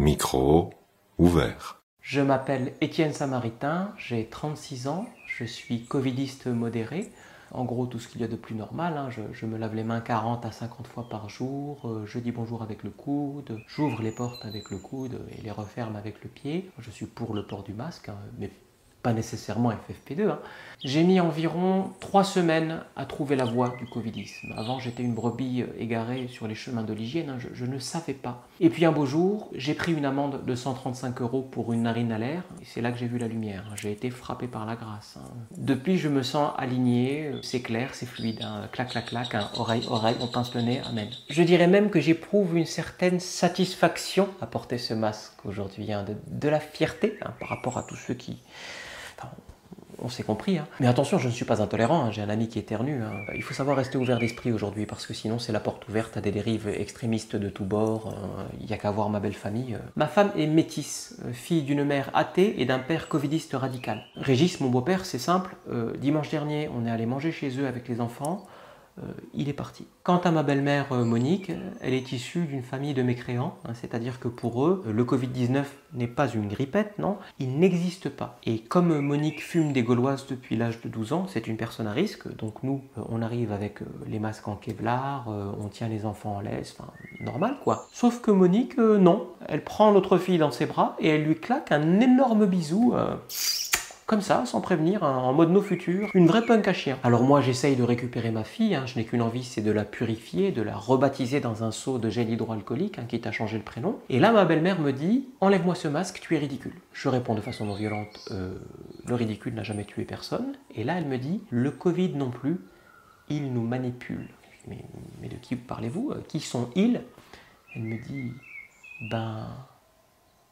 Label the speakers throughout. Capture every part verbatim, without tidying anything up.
Speaker 1: Micro ouvert.
Speaker 2: Je m'appelle Étienne Samaritain, j'ai trente-six ans, je suis covidiste modéré. En gros, tout ce qu'il y a de plus normal, hein. je, je me lave les mains quarante à cinquante fois par jour, euh, je dis bonjour avec le coude, j'ouvre les portes avec le coude et les referme avec le pied. Je suis pour le port du masque, hein, mais pas nécessairement F F P deux. Hein. J'ai mis environ trois semaines à trouver la voie du covidisme. Avant, j'étais une brebis égarée sur les chemins de l'hygiène, hein, je, je ne savais pas. Et puis un beau jour, j'ai pris une amende de cent trente-cinq euros pour une narine à l'air, et c'est là que j'ai vu la lumière. J'ai été frappé par la grâce. Hein. Depuis, je me sens aligné, c'est clair, c'est fluide. Hein. Clac, clac, clac, hein. Oreille, oreille, on pince le nez, amen. Je dirais même que j'éprouve une certaine satisfaction à porter ce masque aujourd'hui, hein, de, de la fierté hein, par rapport à tous ceux qui... Enfin, on s'est compris, hein. Mais attention, je ne suis pas intolérant, hein. J'ai un ami qui éternue. Hein. Il faut savoir rester ouvert d'esprit aujourd'hui, parce que sinon c'est la porte ouverte à des dérives extrémistes de tous bords. Il n'y a qu'à voir ma belle famille. Ma femme est métisse, fille d'une mère athée et d'un père covidiste radical. Régis, mon beau-père, c'est simple. Euh, dimanche dernier, on est allé manger chez eux avec les enfants. Euh, il est parti. Quant à ma belle-mère euh, Monique, elle est issue d'une famille de mécréants, hein, c'est-à-dire que pour eux, le covid dix-neuf n'est pas une grippette, non, il n'existe pas. Et comme Monique fume des gauloises depuis l'âge de douze ans, c'est une personne à risque, donc nous, euh, on arrive avec euh, les masques en Kevlar, euh, on tient les enfants en laisse, enfin, normal quoi. Sauf que Monique, euh, non, elle prend notre fille dans ses bras et elle lui claque un énorme bisou, euh, comme ça, sans prévenir, hein, en mode no futur, une vraie punk à chien. Alors moi, j'essaye de récupérer ma fille, hein, je n'ai qu'une envie, c'est de la purifier, de la rebaptiser dans un seau de gel hydroalcoolique, hein, quitte à changer le prénom. Et là, ma belle-mère me dit « Enlève-moi ce masque, tu es ridicule ». Je réponds de façon non violente euh, « Le ridicule n'a jamais tué personne ». Et là, elle me dit « Le Covid non plus, il nous manipule ». Mais, mais de qui parlez-vous? Qui sont ils? Elle me dit « Ben... eux ».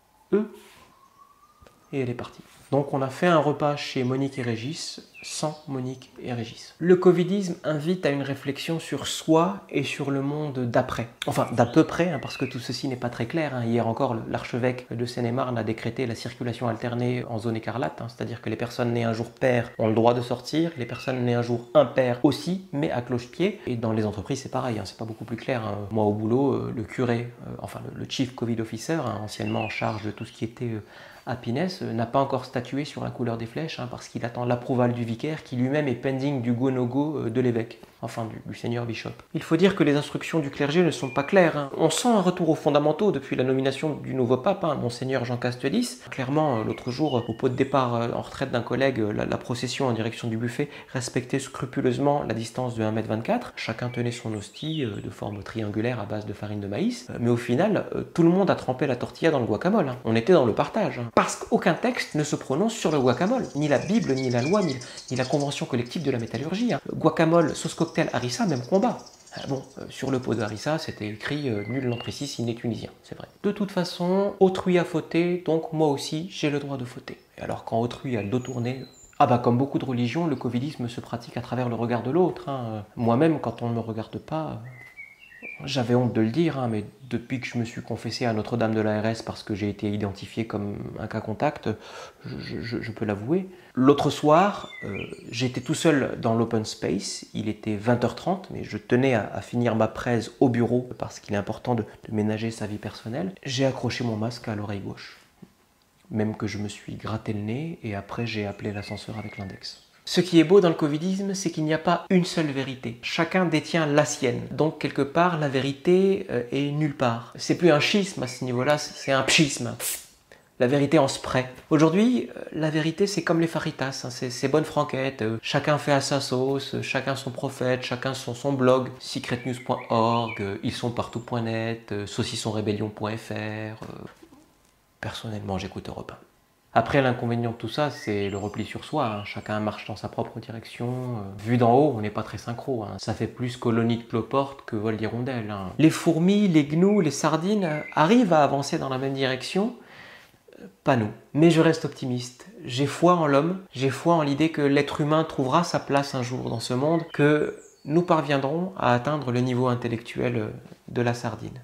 Speaker 2: Et elle est partie. Donc on a fait un repas chez Monique et Régis, sans Monique et Régis. Le covidisme invite à une réflexion sur soi et sur le monde d'après. Enfin, d'à peu près, hein, parce que tout ceci n'est pas très clair. Hein. Hier encore, l'archevêque de Seine-et-Marne a décrété la circulation alternée en zone écarlate, hein, c'est-à-dire que les personnes nées un jour pair ont le droit de sortir, les personnes nées un jour impair aussi, mais à cloche-pied. Et dans les entreprises, c'est pareil, hein, c'est pas beaucoup plus clair. Hein. Moi, au boulot, le curé, euh, enfin le, le Chief Covid Officer, hein, anciennement en charge de tout ce qui était... Euh, Happiness n'a pas encore statué sur la couleur des flèches, hein, parce qu'il attend l'approuval du vicaire qui lui-même est pending du go-no-go de l'évêque, enfin du, du seigneur bishop. Il faut dire que les instructions du clergé ne sont pas claires. Hein. On sent un retour aux fondamentaux depuis la nomination du nouveau pape, hein, monseigneur Jean Castellis. Clairement, l'autre jour, au pot de départ en retraite d'un collègue, la, la procession en direction du buffet respectait scrupuleusement la distance de un mètre vingt-quatre. Chacun tenait son hostie euh, de forme triangulaire à base de farine de maïs. Mais au final, euh, tout le monde a trempé la tortilla dans le guacamole. Hein. On était dans le partage. Hein. Parce qu'aucun texte ne se prononce sur le guacamole. Ni la Bible, ni la loi, ni, ni la convention collective de la métallurgie. Hein. Guacamole, sauce cocktail, harissa, même combat. Bon, euh, sur le pot de harissa, c'était écrit euh, « Nul n'entre ici s'il n'est tunisien », c'est vrai. De toute façon, autrui a fauté, donc moi aussi, j'ai le droit de fauter. Et alors quand autrui a le dos tourné... Ah bah comme beaucoup de religions, le covidisme se pratique à travers le regard de l'autre. Hein. Moi-même, quand on ne me regarde pas... J'avais honte de le dire, hein, mais depuis que je me suis confessé à Notre-Dame de l'A R S parce que j'ai été identifié comme un cas contact, je, je, je peux l'avouer. L'autre soir, euh, j'étais tout seul dans l'open space, il était vingt heures trente, mais je tenais à, à finir ma presse au bureau parce qu'il est important de, de ménager sa vie personnelle. J'ai accroché mon masque à l'oreille gauche, même que je me suis gratté le nez et après j'ai appelé l'ascenseur avec l'index. Ce qui est beau dans le covidisme, c'est qu'il n'y a pas une seule vérité. Chacun détient la sienne. Donc, quelque part, la vérité euh, est nulle part. C'est plus un schisme à ce niveau-là, c'est un pschisme. La vérité en spray. Aujourd'hui, euh, la vérité, c'est comme les faritas, hein, c'est bonne franquette. Euh, chacun fait à sa sauce, euh, chacun son prophète, chacun son, son blog. secret news point org, euh, ils sont partout point net, euh, saucisson rébellion point f r. Euh... Personnellement, j'écoute Europe un. Après, l'inconvénient de tout ça, c'est le repli sur soi. Hein. Chacun marche dans sa propre direction. Euh, vu d'en haut, on n'est pas très synchro. Hein. Ça fait plus colonie de cloporte que vol d'hirondelle. Hein. Les fourmis, les gnous, les sardines euh, arrivent à avancer dans la même direction. Euh, pas nous. Mais je reste optimiste. J'ai foi en l'homme. J'ai foi en l'idée que l'être humain trouvera sa place un jour dans ce monde, que nous parviendrons à atteindre le niveau intellectuel de la sardine.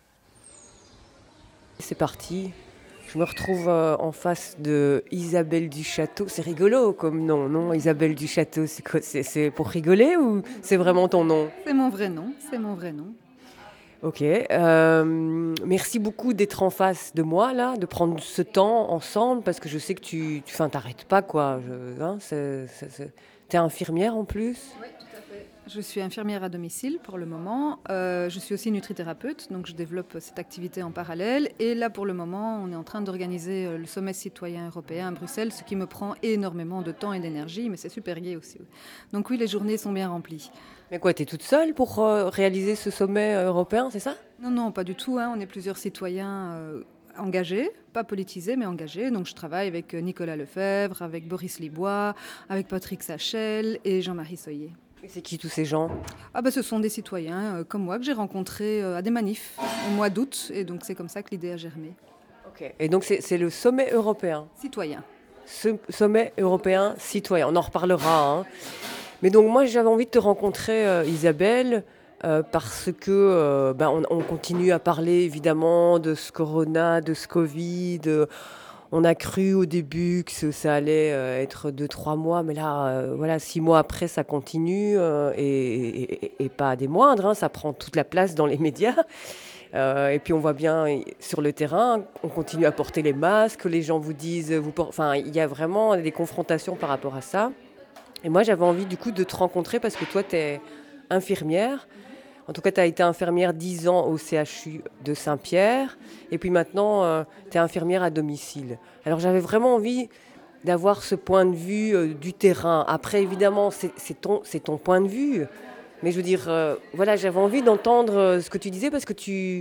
Speaker 3: C'est parti. Je me retrouve euh, en face de Isabelle du Château. C'est rigolo comme nom, non? Isabelle du Château, c'est quoi? C'est, c'est pour rigoler ou c'est vraiment ton nom?
Speaker 4: C'est mon vrai nom, c'est mon vrai nom.
Speaker 3: Ok. Euh, merci beaucoup d'être en face de moi, là, de prendre ce temps ensemble, parce que je sais que tu, tu enfin, t'arrêtes pas, quoi. Je, hein, c'est, c'est, c'est... T'es infirmière en plus?
Speaker 4: Oui, tout à fait. Je suis infirmière à domicile pour le moment. Euh, je suis aussi nutrithérapeute, donc je développe cette activité en parallèle. Et là, pour le moment, on est en train d'organiser le sommet citoyen européen à Bruxelles, ce qui me prend énormément de temps et d'énergie, mais c'est super gai aussi. Donc oui, les journées sont bien remplies.
Speaker 3: Mais quoi, t'es toute seule pour euh, réaliser ce sommet euh, européen, c'est ça?
Speaker 4: Non, non, pas du tout. Hein. On est plusieurs citoyens euh, engagés, pas politisés, mais engagés. Donc je travaille avec Nicolas Lefebvre, avec Boris Libois, avec Patrick Sachel et Jean-Marie Soyer.
Speaker 3: Et c'est qui tous ces gens?
Speaker 4: Ah bah, ce sont des citoyens euh, comme moi que j'ai rencontrés euh, à des manifs au mois d'août. Et donc c'est comme ça que l'idée a germé.
Speaker 3: Ok. Et donc c'est, c'est le sommet européen?
Speaker 4: Citoyen.
Speaker 3: Ce sommet européen citoyen, on en reparlera. Hein. Mais donc moi j'avais envie de te rencontrer, euh, Isabelle, euh, parce que euh, ben, on, on continue à parler évidemment de ce corona, de ce Covid. Euh, on a cru au début que ça allait euh, être deux, trois mois, mais là, euh, voilà, six mois après, ça continue, euh, et, et, et pas des moindres, hein, ça prend toute la place dans les médias. Euh, et puis on voit bien sur le terrain, on continue à porter les masques, les gens vous disent, vous por- enfin, il y a vraiment des confrontations par rapport à ça. Et moi, j'avais envie du coup de te rencontrer parce que toi, tu es infirmière. En tout cas, tu as été infirmière dix ans au C H U de Saint-Pierre. Et puis maintenant, euh, tu es infirmière à domicile. Alors j'avais vraiment envie d'avoir ce point de vue euh, du terrain. Après, évidemment, c'est, c'est, ton, c'est ton point de vue. Mais je veux dire, euh, voilà, j'avais envie d'entendre euh, ce que tu disais parce que tu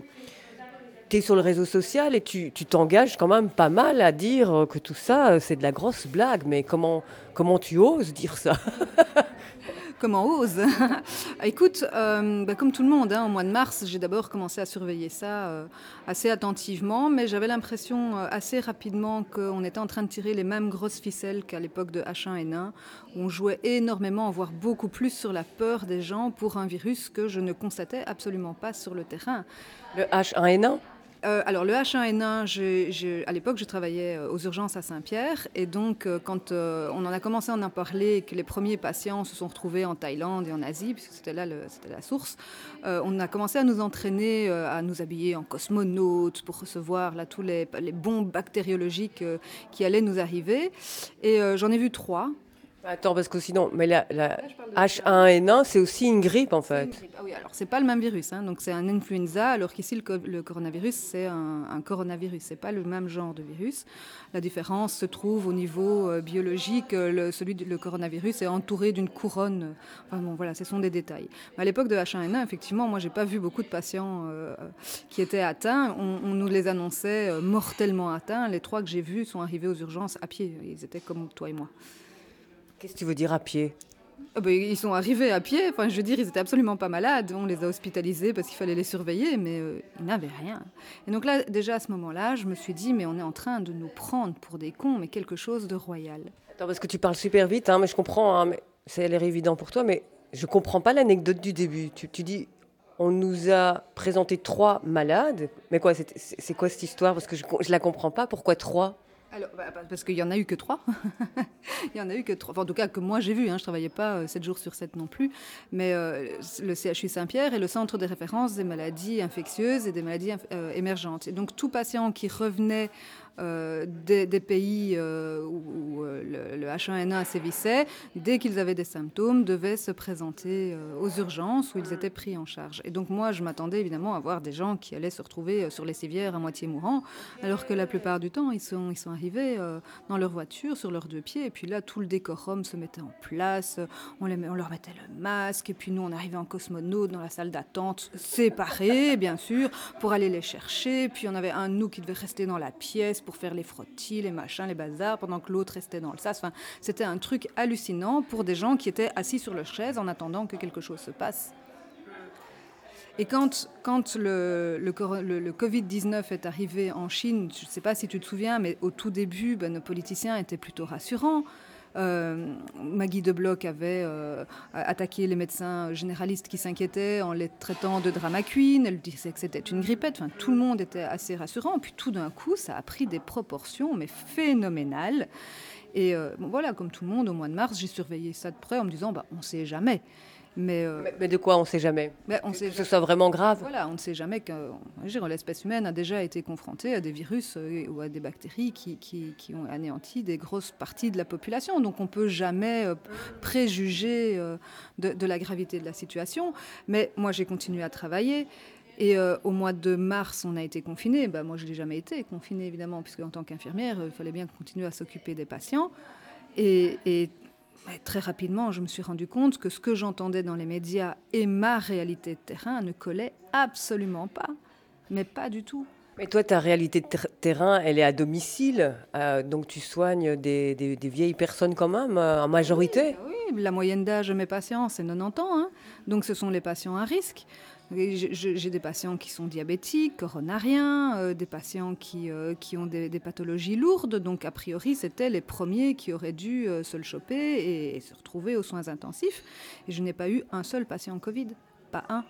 Speaker 3: es sur le réseau social et tu, tu t'engages quand même pas mal à dire que tout ça, euh, c'est de la grosse blague. Mais comment, comment tu oses dire ça?
Speaker 4: Comment ose? Écoute, euh, bah, comme tout le monde, hein, au mois de mars, j'ai d'abord commencé à surveiller ça euh, assez attentivement, mais j'avais l'impression euh, assez rapidement qu'on était en train de tirer les mêmes grosses ficelles qu'à l'époque de H un N un, où on jouait énormément, voire beaucoup plus sur la peur des gens pour un virus que je ne constatais absolument pas sur le terrain.
Speaker 3: Le H un N un?
Speaker 4: Euh, alors le H un N un, j'ai, j'ai, à l'époque je travaillais aux urgences à Saint-Pierre et donc euh, quand euh, on en a commencé à en parler et que les premiers patients se sont retrouvés en Thaïlande et en Asie, puisque c'était là le, c'était la source, euh, on a commencé à nous entraîner, euh, à nous habiller en cosmonautes pour recevoir là, tous les, les bombes bactériologiques euh, qui allaient nous arriver. Et euh, j'en ai vu trois.
Speaker 3: Attends, parce que sinon, mais la, la H un N un, c'est aussi une grippe en fait.
Speaker 4: Ah oui, alors c'est pas le même virus, hein. Donc c'est un influenza, alors qu'ici le, co- le coronavirus c'est un, un coronavirus, c'est pas le même genre de virus. La différence se trouve au niveau euh, biologique. Le, celui du le coronavirus est entouré d'une couronne. Enfin bon, voilà, ce sont des détails. Mais à l'époque de H un N un, effectivement, moi j'ai pas vu beaucoup de patients euh, qui étaient atteints. On, on nous les annonçait euh, mortellement atteints. Les trois que j'ai vus sont arrivés aux urgences à pied. Ils étaient comme toi et moi.
Speaker 3: Qu'est-ce que tu veux dire à pied?
Speaker 4: Ah ben, ils sont arrivés à pied, enfin, je veux dire, ils étaient absolument pas malades, on les a hospitalisés parce qu'il fallait les surveiller, mais euh, ils n'avaient rien. Et donc là, déjà à ce moment-là, je me suis dit, mais on est en train de nous prendre pour des cons, mais quelque chose de royal.
Speaker 3: Attends, parce que tu parles super vite, hein, mais je comprends, hein, mais ça a l'air évident pour toi, mais je comprends pas l'anecdote du début. Tu, tu dis, on nous a présenté trois malades, mais quoi, c'est, c'est quoi cette histoire? Parce que je, je la comprends pas, pourquoi trois?
Speaker 4: Alors, bah, parce qu'il n'y en a eu que trois. Il y en a eu que trois. Enfin, en tout cas, que moi j'ai vu. Hein, je ne travaillais pas euh, sept jours sur sept non plus. Mais euh, le C H U Saint-Pierre est le centre de référence des maladies infectieuses et des maladies euh, émergentes. Et donc, tout patient qui revenait euh, des, des pays euh, où, où euh, le, le H un N un sévissait, dès qu'ils avaient des symptômes, devaient se présenter euh, aux urgences où ils étaient pris en charge. Et donc, moi, je m'attendais évidemment à voir des gens qui allaient se retrouver sur les civières à moitié mourants, alors que la plupart du temps, ils sont, ils sont arrivés euh, dans leur voiture, sur leurs deux pieds, et puis là, tout le décorum se mettait en place, on, les, on leur mettait le masque, et puis nous, on arrivait en cosmonaute dans la salle d'attente, séparés, bien sûr, pour aller les chercher, puis on avait un de nous qui devait rester dans la pièce pour faire les frottis, les machins, les bazars, pendant que l'autre restait dans le sas. Enfin, c'était un truc hallucinant pour des gens qui étaient assis sur leur chaise en attendant que quelque chose se passe. Et quand, quand le, le, le, le covid dix-neuf est arrivé en Chine, je ne sais pas si tu te souviens, mais au tout début, ben, nos politiciens étaient plutôt rassurants. Euh, Maggie de Bloch avait euh, attaqué les médecins généralistes qui s'inquiétaient en les traitant de drama queen. Elle disait que c'était une grippette. Enfin, tout le monde était assez rassurant. Puis tout d'un coup, ça a pris des proportions mais phénoménales. Et euh, bon, voilà, comme tout le monde, au mois de mars, j'ai surveillé ça de près en me disant bah, on ne sait jamais. Mais, euh,
Speaker 3: Mais, mais de quoi on ne sait jamais.
Speaker 4: mais on sait
Speaker 3: Que ce soit vraiment grave.
Speaker 4: Voilà, on ne sait jamais que je veux dire, l'espèce humaine a déjà été confrontée à des virus euh, ou à des bactéries qui, qui, qui ont anéanti des grosses parties de la population. Donc on ne peut jamais euh, préjuger euh, de, de la gravité de la situation. Mais moi, j'ai continué à travailler. Et euh, au mois de mars, on a été confinés. Ben, moi, je n'ai jamais été confinée, évidemment, puisque en tant qu'infirmière, il fallait bien continuer à s'occuper des patients. Et... et Mais très rapidement, je me suis rendu compte que ce que j'entendais dans les médias et ma réalité de terrain ne collaient absolument pas, mais pas du tout.
Speaker 3: Mais toi, ta réalité de ter- terrain, elle est à domicile. Euh, donc tu soignes des, des- des vieilles personnes quand même, euh, en majorité.
Speaker 4: Oui, la moyenne d'âge de mes patients, c'est quatre-vingt-dix ans. Hein. Donc ce sont les patients à risque. Et J'ai j'ai des patients qui sont diabétiques, coronariens, euh, des patients qui, euh, qui ont des, des pathologies lourdes. Donc, a priori, c'était les premiers qui auraient dû euh, se le choper et, et se retrouver aux soins intensifs. Et je n'ai pas eu un seul patient Covid. Pas un.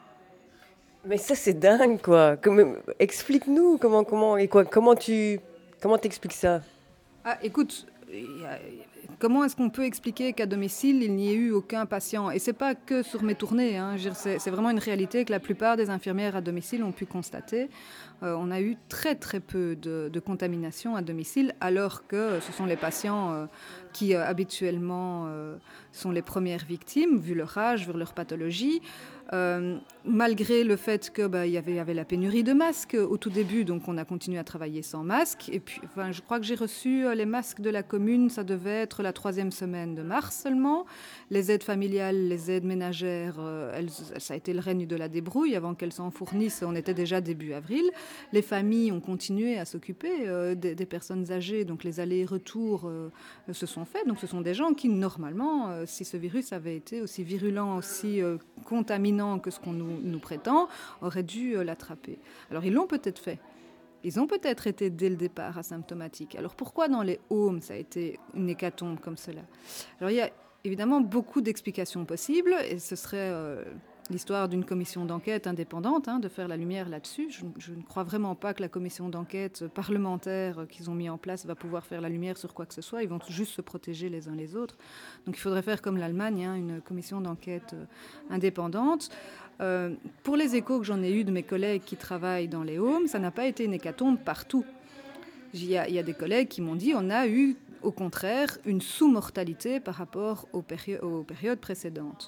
Speaker 3: Mais ça, c'est dingue, quoi. Comme- explique-nous comment, comment, et quoi, comment tu comment t'expliques ça.
Speaker 4: Ah, écoute, il y a- comment est-ce qu'on peut expliquer qu'à domicile, il n'y ait eu aucun patient? Et ce n'est pas que sur mes tournées. Hein. Je veux dire, C'est c'est vraiment une réalité que la plupart des infirmières à domicile ont pu constater. Euh, on a eu très très peu de, de contamination à domicile, alors que ce sont les patients euh, qui euh, habituellement euh, sont les premières victimes, vu leur âge, vu leur pathologie. Euh, malgré le fait qu'il bah, y, avait, y avait la pénurie de masques au tout début, donc on a continué à travailler sans masques. Et puis, enfin, je crois que j'ai reçu euh, les masques de la commune, ça devait être la troisième semaine de mars seulement. Les aides familiales, les aides ménagères, euh, elles, ça a été le règne de la débrouille. Avant qu'elles s'en fournissent, on était déjà début avril. Les familles ont continué à s'occuper euh, des, des personnes âgées, donc les allers-retours euh, se sont faits. Donc ce sont des gens qui, normalement, euh, si ce virus avait été aussi virulent, aussi euh, contaminant que ce qu'on nous, nous prétend, auraient dû euh, l'attraper. Alors ils l'ont peut-être fait. Ils ont peut-être été dès le départ asymptomatiques. Alors pourquoi dans les homes ça a été une hécatombe comme cela? Alors il y a évidemment beaucoup d'explications possibles et ce serait euh, l'histoire d'une commission d'enquête indépendante, hein, de faire la lumière là-dessus. Je, je ne crois vraiment pas que la commission d'enquête parlementaire qu'ils ont mis en place va pouvoir faire la lumière sur quoi que ce soit. Ils vont juste se protéger les uns les autres. Donc il faudrait faire comme l'Allemagne, hein, une commission d'enquête euh, indépendante. Euh, pour les échos que j'en ai eu de mes collègues qui travaillent dans les homes, ça n'a pas été une hécatombe partout. Il y a, il y a des collègues qui m'ont dit on a eu au contraire une sous-mortalité par rapport aux, péri- aux périodes précédentes.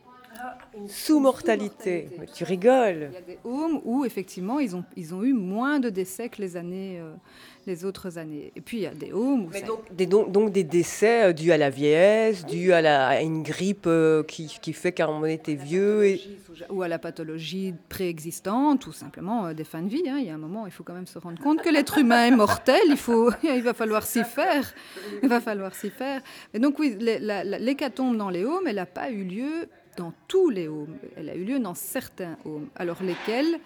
Speaker 3: Une sous-mortalité. Mais tu rigoles.
Speaker 4: Il y a des homes où effectivement ils ont, ils ont eu moins de décès que les, années, euh, les autres années. Et puis il y a des homes où
Speaker 3: Mais
Speaker 4: ça...
Speaker 3: donc, des, donc, donc des décès euh, dus à la vieillesse, dus à, la, à une grippe euh, qui, qui fait qu'on était vieux. Et...
Speaker 4: ou à la pathologie préexistante, ou simplement euh, des fins de vie. Hein. Il y a un moment, il faut quand même se rendre compte que l'être humain est mortel. Il, faut, il va falloir s'y faire. Il va falloir s'y faire. Et donc oui, les, la, la, l'hécatombe dans les homes, elle n'a pas eu lieu dans tous les homes. Elle a eu lieu dans certains homes. Alors lesquels?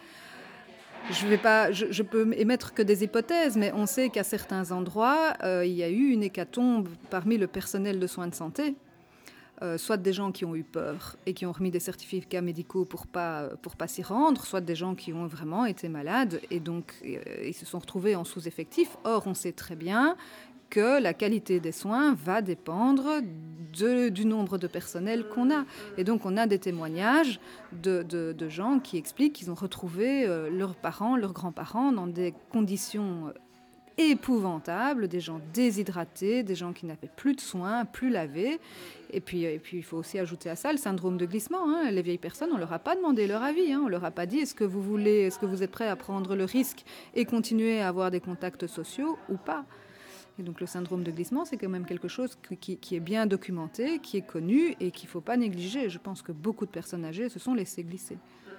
Speaker 4: Je vais pas, je, je peux émettre que des hypothèses, mais on sait qu'à certains endroits, euh, il y a eu une hécatombe parmi le personnel de soins de santé. Euh, soit des gens qui ont eu peur et qui ont remis des certificats médicaux pour pas pour pas s'y rendre, soit des gens qui ont vraiment été malades et donc euh, ils se sont retrouvés en sous-effectif. Or, on sait très bien que la qualité des soins va dépendre de, du nombre de personnel qu'on a. Et donc, on a des témoignages de, de, de gens qui expliquent qu'ils ont retrouvé euh, leurs parents, leurs grands-parents dans des conditions épouvantables, des gens déshydratés, des gens qui n'avaient plus de soins, plus lavés. Et puis, et puis, il faut aussi ajouter à ça le syndrome de glissement. Hein. Les vieilles personnes, on ne leur a pas demandé leur avis. Hein. On ne leur a pas dit est-ce que vous voulez, est-ce que vous êtes prêts à prendre le risque et continuer à avoir des contacts sociaux ou pas. Et donc le syndrome de glissement, c'est quand même quelque chose qui, qui est bien documenté, qui est connu et qu'il ne faut pas négliger. Je pense que beaucoup de personnes âgées se sont laissées glisser.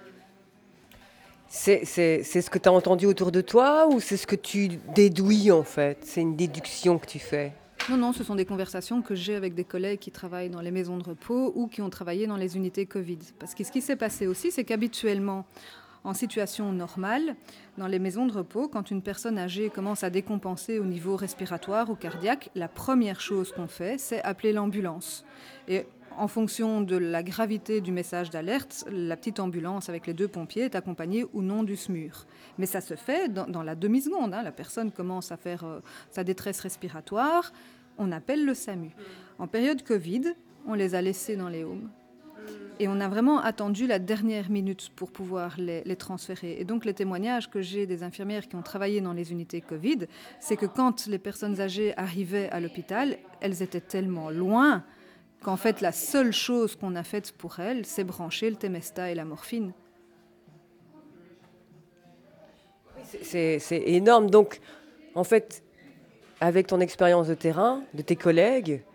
Speaker 3: C'est, c'est, c'est ce que tu as entendu autour de toi ou c'est ce que tu déduis en fait? C'est une déduction que tu fais?
Speaker 4: Non, non, ce sont des conversations que j'ai avec des collègues qui travaillent dans les maisons de repos ou qui ont travaillé dans les unités Covid. Parce que ce qui s'est passé aussi, c'est qu'habituellement, en situation normale, dans les maisons de repos, quand une personne âgée commence à décompenser au niveau respiratoire ou cardiaque, la première chose qu'on fait, c'est appeler l'ambulance. Et en fonction de la gravité du message d'alerte, la petite ambulance avec les deux pompiers est accompagnée ou non du SMUR. Mais ça se fait dans, dans la demi-seconde. Hein. La personne commence à faire euh, sa détresse respiratoire, on appelle le SAMU. En période Covid, on les a laissés dans les homes. Et on a vraiment attendu la dernière minute pour pouvoir les, les transférer. Et donc les témoignages que j'ai des infirmières qui ont travaillé dans les unités Covid, c'est que quand les personnes âgées arrivaient à l'hôpital, elles étaient tellement loin qu'en fait la seule chose qu'on a faite pour elles, c'est brancher le Temesta et la morphine.
Speaker 3: C'est, c'est énorme. Donc, en fait, avec ton expérience de terrain, de tes collègues,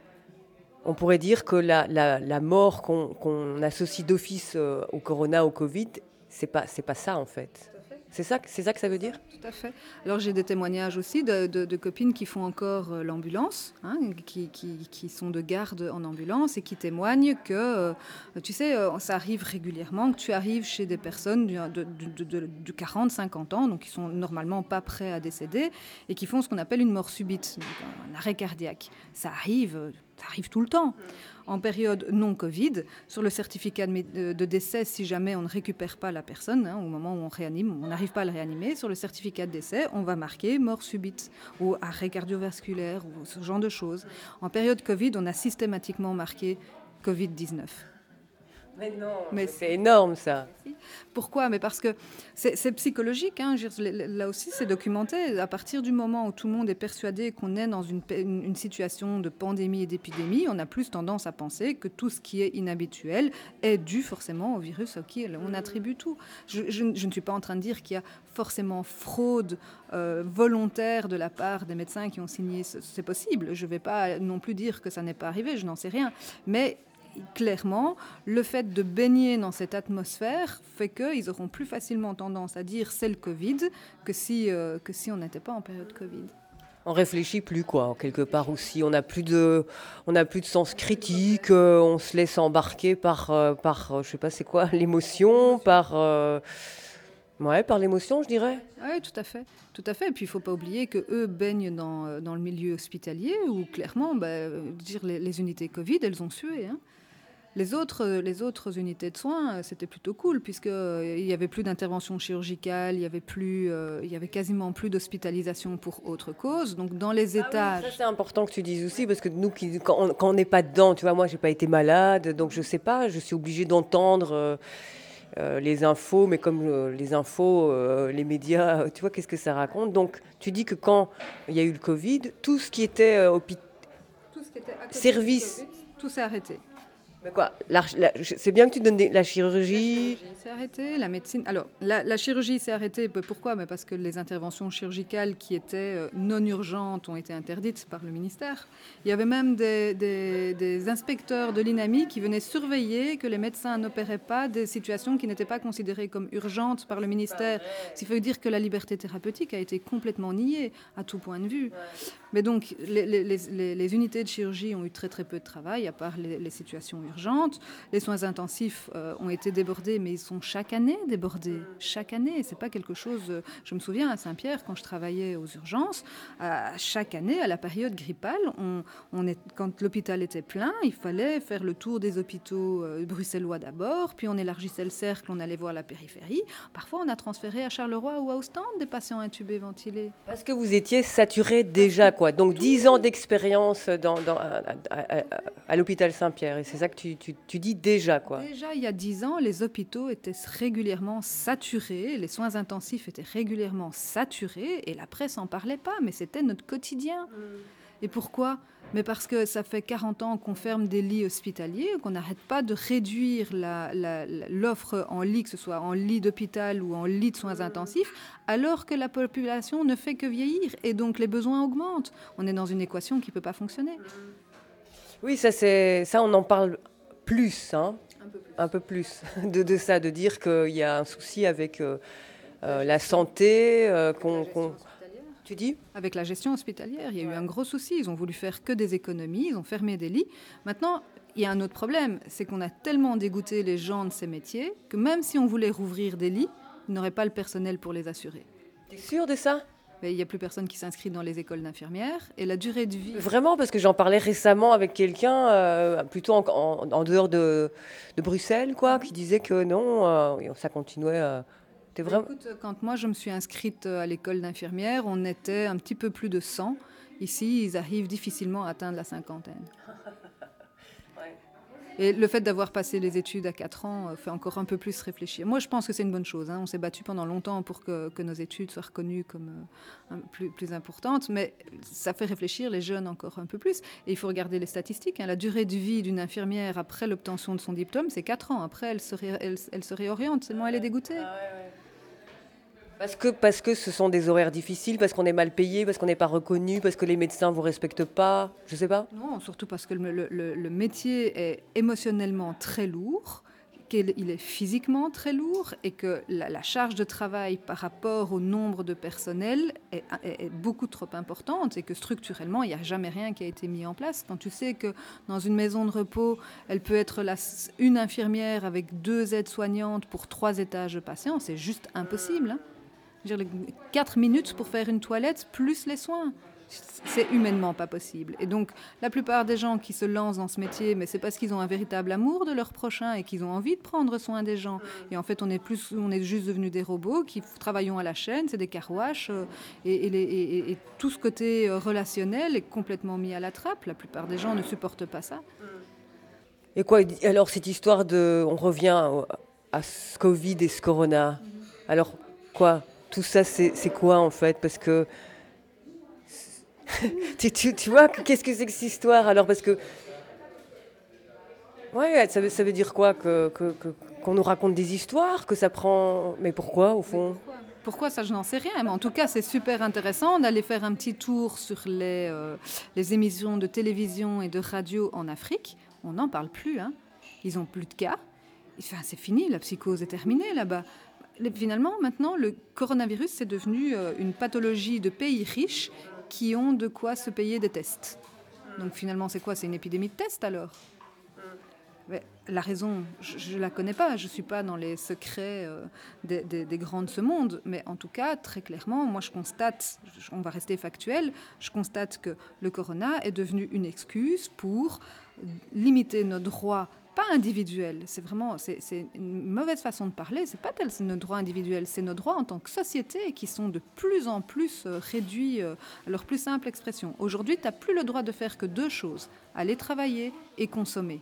Speaker 3: on pourrait dire que la, la, la mort qu'on, qu'on associe d'office euh, au corona, au Covid, c'est pas, c'est pas ça en fait. C'est ça, c'est ça que ça veut dire ?
Speaker 4: Tout à fait. Alors j'ai des témoignages aussi de, de, de copines qui font encore euh, l'ambulance, hein, qui, qui, qui sont de garde en ambulance et qui témoignent que, euh, tu sais, euh, ça arrive régulièrement que tu arrives chez des personnes de, de, de, de, de quarante, cinquante ans, donc qui sont normalement pas prêts à décéder et qui font ce qu'on appelle une mort subite, donc un arrêt cardiaque. Ça arrive, ça arrive tout le temps. En période non Covid, sur le certificat de, de décès, si jamais on ne récupère pas la personne, hein, au moment où on réanime, on n'arrive pas à le réanimer, sur le certificat de décès, on va marquer mort subite ou arrêt cardiovasculaire ou ce genre de choses. En période Covid, on a systématiquement marqué covid dix-neuf.
Speaker 3: Mais non, mais c'est énorme ça.
Speaker 4: Pourquoi ? Mais parce que c'est, c'est psychologique, hein. Là aussi c'est documenté. À partir du moment où tout le monde est persuadé qu'on est dans une, une, une situation de pandémie et d'épidémie, on a plus tendance à penser que tout ce qui est inhabituel est dû forcément au virus auquel on attribue tout. Je, je, je ne suis pas en train de dire qu'il y a forcément fraude euh, volontaire de la part des médecins qui ont signé, c'est possible. Je ne vais pas non plus dire que ça n'est pas arrivé, je n'en sais rien. Mais clairement, le fait de baigner dans cette atmosphère fait qu'ils auront plus facilement tendance à dire c'est le Covid que si, euh, que si on n'était pas en période Covid.
Speaker 3: On réfléchit plus, quoi, quelque part aussi. On n'a plus de, on n'a plus de sens critique. Euh, on se laisse embarquer par, euh, par, euh, je sais pas, c'est quoi, l'émotion, par, euh, ouais, par l'émotion, je dirais.
Speaker 4: Oui, tout à fait, tout à fait. Et puis il faut pas oublier que eux baignent dans dans le milieu hospitalier où clairement, bah, dire les, les unités Covid, elles ont sué, hein. Les autres, les autres unités de soins, c'était plutôt cool, puisqu'il euh, n'y avait plus d'intervention chirurgicale, il y avait, plus, euh, il y avait quasiment plus d'hospitalisation pour autre cause. Donc dans les
Speaker 3: ah
Speaker 4: étages...
Speaker 3: Oui, ça c'est important que tu dises aussi, parce que nous, qui, quand on n'est pas dedans, tu vois, moi, je n'ai pas été malade, donc je ne sais pas, je suis obligée d'entendre euh, euh, les infos, mais comme euh, les infos, euh, les médias, tu vois, qu'est-ce que ça raconte. Donc tu dis que quand il y a eu le Covid, tout ce qui était euh, hôpital, service...
Speaker 4: COVID, tout s'est arrêté.
Speaker 3: Mais quoi, la, la, c'est bien que tu donnes des, la chirurgie. La chirurgie
Speaker 4: s'est arrêtée, la médecine. Alors, la, la chirurgie s'est arrêtée. Pourquoi ? Mais parce que les interventions chirurgicales qui étaient non urgentes ont été interdites par le ministère. Il y avait même des, des, des inspecteurs de l'INAMI qui venaient surveiller que les médecins n'opéraient pas des situations qui n'étaient pas considérées comme urgentes par le ministère. Ce qui veut dire que la liberté thérapeutique a été complètement niée à tout point de vue. Mais donc, les, les, les, les unités de chirurgie ont eu très très peu de travail, à part les, les situations urgentes. Les soins intensifs euh, ont été débordés, mais ils sont chaque année débordés. Chaque année, c'est pas quelque chose... Je me souviens à Saint-Pierre, quand je travaillais aux urgences, à chaque année, à la période grippale, on, on est, quand l'hôpital était plein, il fallait faire le tour des hôpitaux euh, bruxellois d'abord, puis on élargissait le cercle, on allait voir la périphérie. Parfois, on a transféré à Charleroi ou à Ostende des patients intubés, ventilés.
Speaker 3: Parce que vous étiez saturés déjà, quoi. Donc dix ans d'expérience dans, dans, à, à, à, à l'hôpital Saint-Pierre. Et c'est ça que tu, tu, tu dis déjà, quoi.
Speaker 4: Déjà, il y a dix ans, les hôpitaux étaient régulièrement saturés, les soins intensifs étaient régulièrement saturés, et la presse n'en parlait pas, mais c'était notre quotidien. Mmh. Et pourquoi ? Mais parce que ça fait quarante ans qu'on ferme des lits hospitaliers, qu'on n'arrête pas de réduire la, la, l'offre en lit, que ce soit en lit d'hôpital ou en lit de soins intensifs, alors que la population ne fait que vieillir et donc les besoins augmentent. On est dans une équation qui ne peut pas fonctionner.
Speaker 3: Oui, ça, c'est, ça on en parle plus, hein, un peu plus, un peu plus de, de ça, de dire qu'il y a un souci avec euh, euh, la santé, euh, qu'on... qu'on Tu dis ?
Speaker 4: Avec la gestion hospitalière, il y a eu un gros souci. Ils ont voulu faire que des économies, ils ont fermé des lits. Maintenant, il y a un autre problème, c'est qu'on a tellement dégoûté les gens de ces métiers que même si on voulait rouvrir des lits, ils n'auraient pas le personnel pour les assurer.
Speaker 3: T'es sûr de ça ?
Speaker 4: Mais il n'y a plus personne qui s'inscrit dans les écoles d'infirmières. Et la durée de vie...
Speaker 3: Vraiment, parce que j'en parlais récemment avec quelqu'un, euh, plutôt en, en, en dehors de, de Bruxelles, quoi, qui disait que non, euh, ça continuait... Euh, Vraiment...
Speaker 4: Écoute, quand moi je me suis inscrite à l'école d'infirmière, on était un petit peu plus de cent. Ici, ils arrivent difficilement à atteindre la cinquantaine.
Speaker 3: Ouais.
Speaker 4: Et le fait d'avoir passé les études à quatre ans euh, fait encore un peu plus réfléchir. Moi, je pense que c'est une bonne chose. Hein. On s'est battu pendant longtemps pour que, que nos études soient reconnues comme euh, un, plus, plus importantes, mais ça fait réfléchir les jeunes encore un peu plus. Et il faut regarder les statistiques. Hein. La durée de vie d'une infirmière après l'obtention de son diplôme, c'est quatre ans. Après, elle se, ré, elle, elle se réoriente, tellement elle est dégoûtée. Ah ouais, ouais.
Speaker 3: Parce que, parce que ce sont des horaires difficiles, parce qu'on est mal payé, parce qu'on n'est pas reconnu, parce que les médecins ne vous respectent pas, je ne sais pas.
Speaker 4: Non, surtout parce que le, le, le métier est émotionnellement très lourd, qu'il est physiquement très lourd et que la, la charge de travail par rapport au nombre de personnel est, est, est beaucoup trop importante et que structurellement, il n'y a jamais rien qui a été mis en place. Quand tu sais que dans une maison de repos, elle peut être la, une infirmière avec deux aides-soignantes pour trois étages de patients, c'est juste impossible, hein. Je veux dire, quatre minutes pour faire une toilette, plus les soins. C'est humainement pas possible. Et donc, la plupart des gens qui se lancent dans ce métier, mais c'est parce qu'ils ont un véritable amour de leur prochain et qu'ils ont envie de prendre soin des gens. Et en fait, on est, plus, on est juste devenus des robots qui travaillons à la chaîne, c'est des carouaches. Euh, et, et, les, et, et tout ce côté relationnel est complètement mis à la trappe. La plupart des gens ne supportent pas ça.
Speaker 3: Et quoi, alors cette histoire de... On revient à ce Covid et ce Corona. Alors, quoi ? Tout ça, c'est, c'est quoi en fait ? Parce que, tu, tu, tu vois, qu'est-ce que c'est que cette histoire ? Alors, parce que, ouais, ça veut, ça veut dire quoi ? que, que, que, Qu'on nous raconte des histoires ? Que ça prend... Mais pourquoi, au fond ?
Speaker 4: Pourquoi, pourquoi ça, je n'en sais rien. Mais en tout cas, c'est super intéressant d'aller faire un petit tour sur les, euh, les émissions de télévision et de radio en Afrique. On n'en parle plus, hein. Ils n'ont plus de cas. Enfin, c'est fini, la psychose est terminée là-bas. Finalement, maintenant, le coronavirus, c'est devenu une pathologie de pays riches qui ont de quoi se payer des tests. Donc finalement, c'est quoi ? C'est une épidémie de tests, alors ? Mais la raison, je ne la connais pas. Je ne suis pas dans les secrets euh, des, des, des grands de ce monde. Mais en tout cas, très clairement, moi, je constate, on va rester factuel, je constate que le corona est devenu une excuse pour limiter nos droits pas individuel, c'est vraiment c'est, c'est une mauvaise façon de parler, c'est pas tel c'est nos droits individuels, c'est nos droits en tant que société qui sont de plus en plus euh, réduits euh, à leur plus simple expression. Aujourd'hui, tu n'as plus le droit de faire que deux choses, aller travailler et consommer.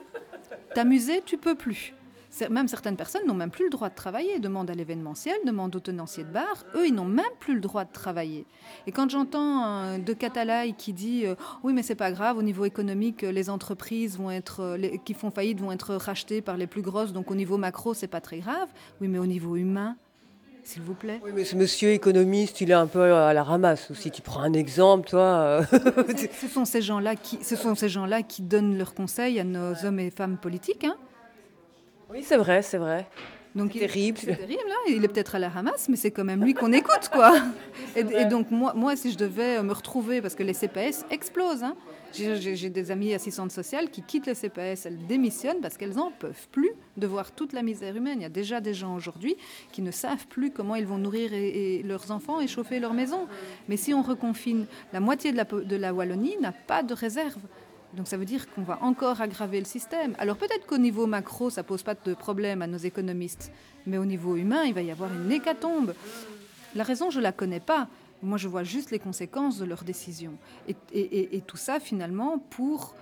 Speaker 4: T'amuser, tu peux plus. C'est, même certaines personnes n'ont même plus le droit de travailler, demandent à l'événementiel, demandent au tenancier de bar, eux, ils n'ont même plus le droit de travailler. Et quand j'entends euh, de Catalaï qui dit euh, « Oui, mais c'est pas grave, au niveau économique, les entreprises vont être, euh, les, qui font faillite vont être rachetées par les plus grosses, donc au niveau macro, c'est pas très grave. » Oui, mais au niveau humain, s'il vous plaît.
Speaker 3: Oui, mais ce monsieur économiste, il est un peu à la ramasse aussi. Tu prends un exemple, toi.
Speaker 4: ce, sont ces gens-là qui, ce sont ces gens-là qui donnent leurs conseils à nos hommes et femmes politiques, hein.
Speaker 3: Oui, c'est vrai, c'est vrai.
Speaker 4: Donc
Speaker 3: c'est
Speaker 4: il,
Speaker 3: terrible.
Speaker 4: C'est terrible, hein. Il est peut-être à la ramasse, mais c'est quand même lui qu'on écoute, quoi. Et, et donc moi, moi, si je devais me retrouver, parce que les C P S explosent, hein. J'ai, j'ai, j'ai des amies assistantes sociales qui quittent les C P S, elles démissionnent parce qu'elles n'en peuvent plus de voir toute la misère humaine. Il y a déjà des gens aujourd'hui qui ne savent plus comment ils vont nourrir et, et leurs enfants et chauffer leur maison. Mais si on reconfine, la moitié de la, de la Wallonie n'a pas de réserve. Donc ça veut dire qu'on va encore aggraver le système. Alors peut-être qu'au niveau macro, ça ne pose pas de problème à nos économistes, mais au niveau humain, il va y avoir une hécatombe. La raison, je ne la connais pas. Moi, je vois juste les conséquences de leurs décisions. Et, et, et, et tout ça, finalement, pour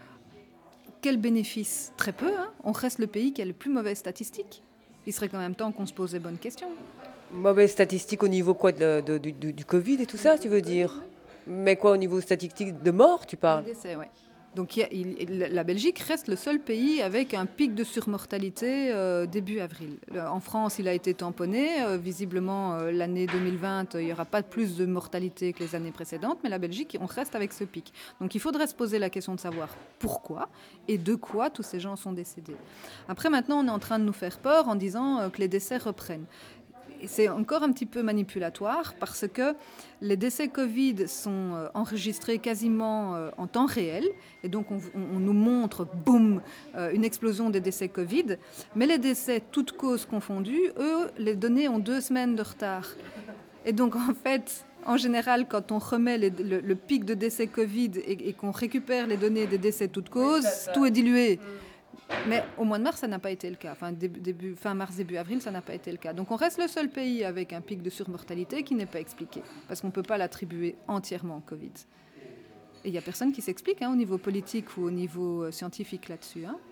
Speaker 4: quel bénéfice ? Très peu, hein. On reste le pays qui a les plus mauvaises statistiques. Il serait quand même temps qu'on se pose les bonnes questions.
Speaker 3: Mauvaises statistiques au niveau quoi, de, de, du, du Covid et tout ça, tu veux dire ? Mais quoi, au niveau statistique de mort, tu parles ?
Speaker 4: Des décès, oui. Donc il y a, il, la Belgique reste le seul pays avec un pic de surmortalité euh, début avril. En France, il a été tamponné. Euh, visiblement, euh, l'année deux mille vingt, il n'y aura pas plus de mortalité que les années précédentes. Mais la Belgique, on reste avec ce pic. Donc il faudrait se poser la question de savoir pourquoi et de quoi tous ces gens sont décédés. Après, maintenant, on est en train de nous faire peur en disant euh, que les décès reprennent. Et c'est encore un petit peu manipulatoire parce que les décès Covid sont euh, enregistrés quasiment euh, en temps réel. Et donc, on, on, on nous montre, boum, euh, une explosion des décès Covid. Mais les décès, toutes causes confondues, eux, les données ont deux semaines de retard. Et donc, en fait, en général, quand on remet les, le, le pic de décès Covid et, et qu'on récupère les données des décès toutes causes, tout est dilué. Mais au mois de mars, ça n'a pas été le cas. Enfin, début, début, fin mars, début avril, ça n'a pas été le cas. Donc on reste le seul pays avec un pic de surmortalité qui n'est pas expliqué. Parce qu'on ne peut pas l'attribuer entièrement au Covid. Et il n'y a personne qui s'explique hein, au niveau politique ou au niveau scientifique là-dessus. Hein.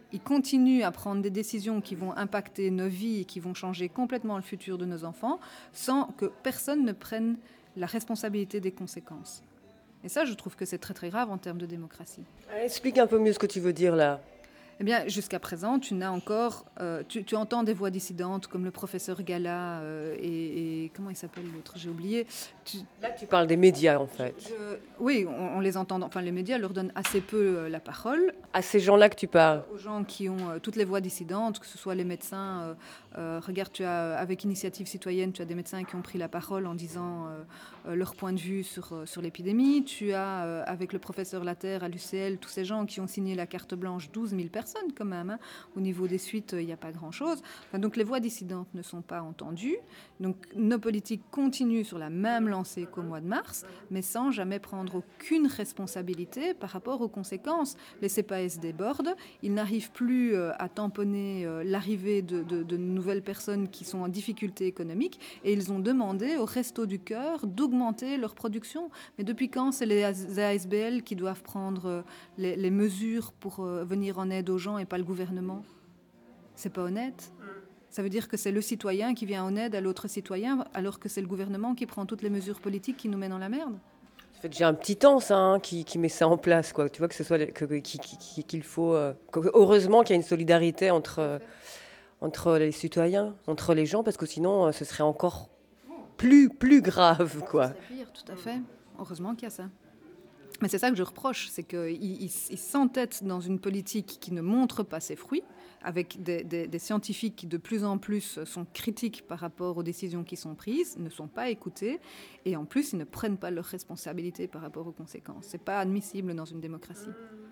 Speaker 4: ils continuent à prendre des décisions qui vont impacter nos vies et qui vont changer complètement le futur de nos enfants sans que personne ne prenne la responsabilité des conséquences. Et ça, je trouve que c'est très très grave en termes de démocratie.
Speaker 3: Explique un peu mieux ce que tu veux dire là.
Speaker 4: Eh bien, jusqu'à présent, tu n'as encore, euh, tu, tu entends des voix dissidentes comme le professeur Gala euh, et, et comment il s'appelle l'autre, j'ai oublié. Tu,
Speaker 3: Là, tu parles des médias en fait.
Speaker 4: je, oui, on, on les entend. Enfin, les médias leur donnent assez peu euh, la parole.
Speaker 3: À ces gens-là que tu parles.
Speaker 4: Aux gens qui ont euh, toutes les voix dissidentes, que ce soit les médecins. Euh, euh, regarde, tu as avec Initiative Citoyenne, tu as des médecins qui ont pris la parole en disant euh, euh, leur point de vue sur euh, sur l'épidémie. Tu as euh, avec le professeur Laterre à l'U C L tous ces gens qui ont signé la carte blanche, douze mille personnes. Quand même, hein. Au niveau des suites, il n'y a pas grand-chose. Enfin, donc les voix dissidentes ne sont pas entendues. Donc nos politiques continuent sur la même lancée qu'au mois de mars, mais sans jamais prendre aucune responsabilité par rapport aux conséquences. Les C P A S débordent, ils n'arrivent plus euh, à tamponner euh, l'arrivée de, de, de nouvelles personnes qui sont en difficulté économique, et ils ont demandé aux Restos du Cœur d'augmenter leur production. Mais depuis quand c'est les A S B L qui doivent prendre euh, les, les mesures pour euh, venir en aide aux gens et pas le gouvernement? C'est pas honnête. Ça veut dire que c'est le citoyen qui vient en aide à l'autre citoyen, alors que c'est le gouvernement qui prend toutes les mesures politiques qui nous mènent dans la merde.
Speaker 3: Ça fait déjà un petit temps, ça, hein, qui, qui met ça en place, quoi. Tu vois que ce soit que, qui, qui, qu'il faut. Euh, que, heureusement qu'il y a une solidarité entre euh, entre les citoyens, entre les gens, parce que sinon, euh, ce serait encore plus plus grave, quoi.
Speaker 4: C'est pire, tout à fait. Heureusement qu'il y a ça. Mais c'est ça que je reproche, c'est qu'ils ils, ils s'entêtent dans une politique qui ne montre pas ses fruits, avec des, des, des scientifiques qui de plus en plus sont critiques par rapport aux décisions qui sont prises, ne sont pas écoutés, et en plus ils ne prennent pas leurs responsabilités par rapport aux conséquences. C'est pas admissible dans une démocratie.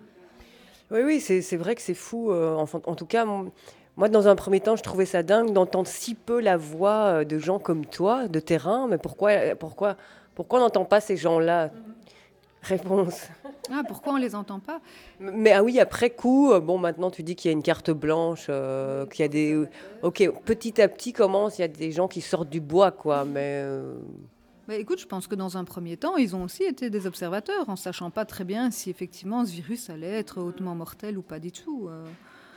Speaker 3: Oui, oui, c'est, c'est vrai que c'est fou. Euh, en, en tout cas, mon, moi, dans un premier temps, je trouvais ça dingue d'entendre si peu la voix de gens comme toi, de terrain. Mais pourquoi, pourquoi, pourquoi on n'entend pas ces gens-là? Réponse.
Speaker 4: Ah, pourquoi on ne les entend pas?
Speaker 3: Mais ah oui, après coup, bon, maintenant tu dis qu'il y a une carte blanche, euh, qu'il y a des... Ok, petit à petit commence, il y a des gens qui sortent du bois, quoi, mais... Euh...
Speaker 4: Bah, écoute, je pense que dans un premier temps, ils ont aussi été des observateurs, en sachant pas très bien si effectivement ce virus allait être hautement mortel ou pas du tout. Euh,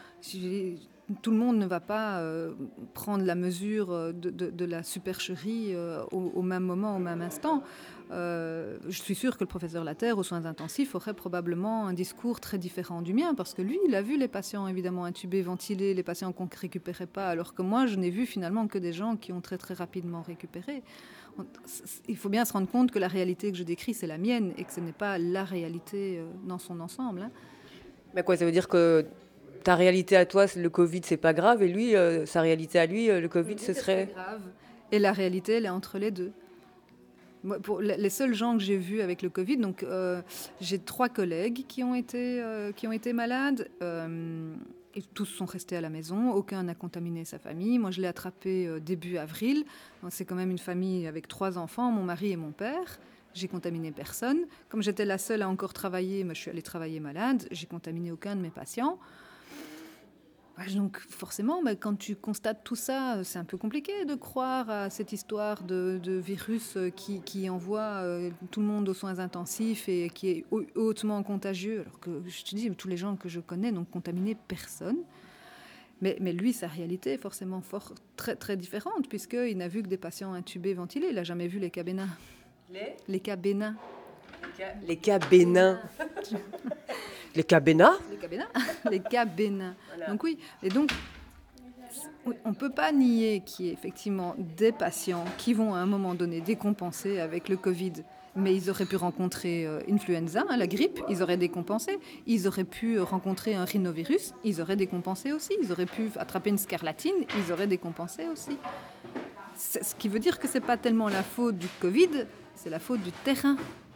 Speaker 4: si, tout le monde ne va pas euh, prendre la mesure de, de, de la supercherie euh, au, au même moment, au même instant. Euh, je suis sûre que le professeur Laterre, aux soins intensifs, aurait probablement un discours très différent du mien, parce que lui, il a vu les patients évidemment intubés, ventilés, les patients qu'on ne récupérait pas, alors que moi, je n'ai vu finalement que des gens qui ont très très rapidement récupéré. On, il faut bien se rendre compte que la réalité que je décris, c'est la mienne, et que ce n'est pas la réalité dans son ensemble. Hein.
Speaker 3: Mais quoi, ça veut dire que ta réalité à toi, le Covid, c'est pas grave, et lui, euh, sa réalité à lui, euh, le Covid, le ce serait...
Speaker 4: C'est grave. Et la réalité, elle est entre les deux. Moi, pour les seuls gens que j'ai vus avec le Covid, donc euh, j'ai trois collègues qui ont été, euh, qui ont été malades. Euh, et tous sont restés à la maison. Aucun n'a contaminé sa famille. Moi, je l'ai attrapé euh, début avril. Donc, c'est quand même une famille avec trois enfants, mon mari et mon père. J'ai contaminé personne. Comme j'étais la seule à encore travailler, moi, je suis allée travailler malade. J'ai contaminé aucun de mes patients. Donc forcément, bah, quand tu constates tout ça, c'est un peu compliqué de croire à cette histoire de, de virus qui, qui envoie euh, tout le monde aux soins intensifs et qui est hautement contagieux. Alors que je te dis, tous les gens que je connais n'ont contaminé personne. Mais, mais lui, sa réalité est forcément fort, très, très différente, puisqu'il n'a vu que des patients intubés, ventilés. Il n'a jamais vu les cas bénins.
Speaker 3: Les,
Speaker 4: les cas bénins.
Speaker 3: Les cas bénins. Les cas bénins
Speaker 4: Les cas bénins. Les cas bénins. Voilà. Donc oui, et donc on ne peut pas nier qu'il y ait effectivement des patients qui vont à un moment donné décompenser avec le Covid, mais ils auraient pu rencontrer euh, influenza, hein, la grippe, ils auraient décompensé. Ils auraient pu rencontrer un rhinovirus, ils auraient décompensé aussi. Ils auraient pu attraper une scarlatine, ils auraient décompensé aussi. C'est, ce qui veut dire que ce n'est pas tellement la faute du Covid, c'est la faute du terrain.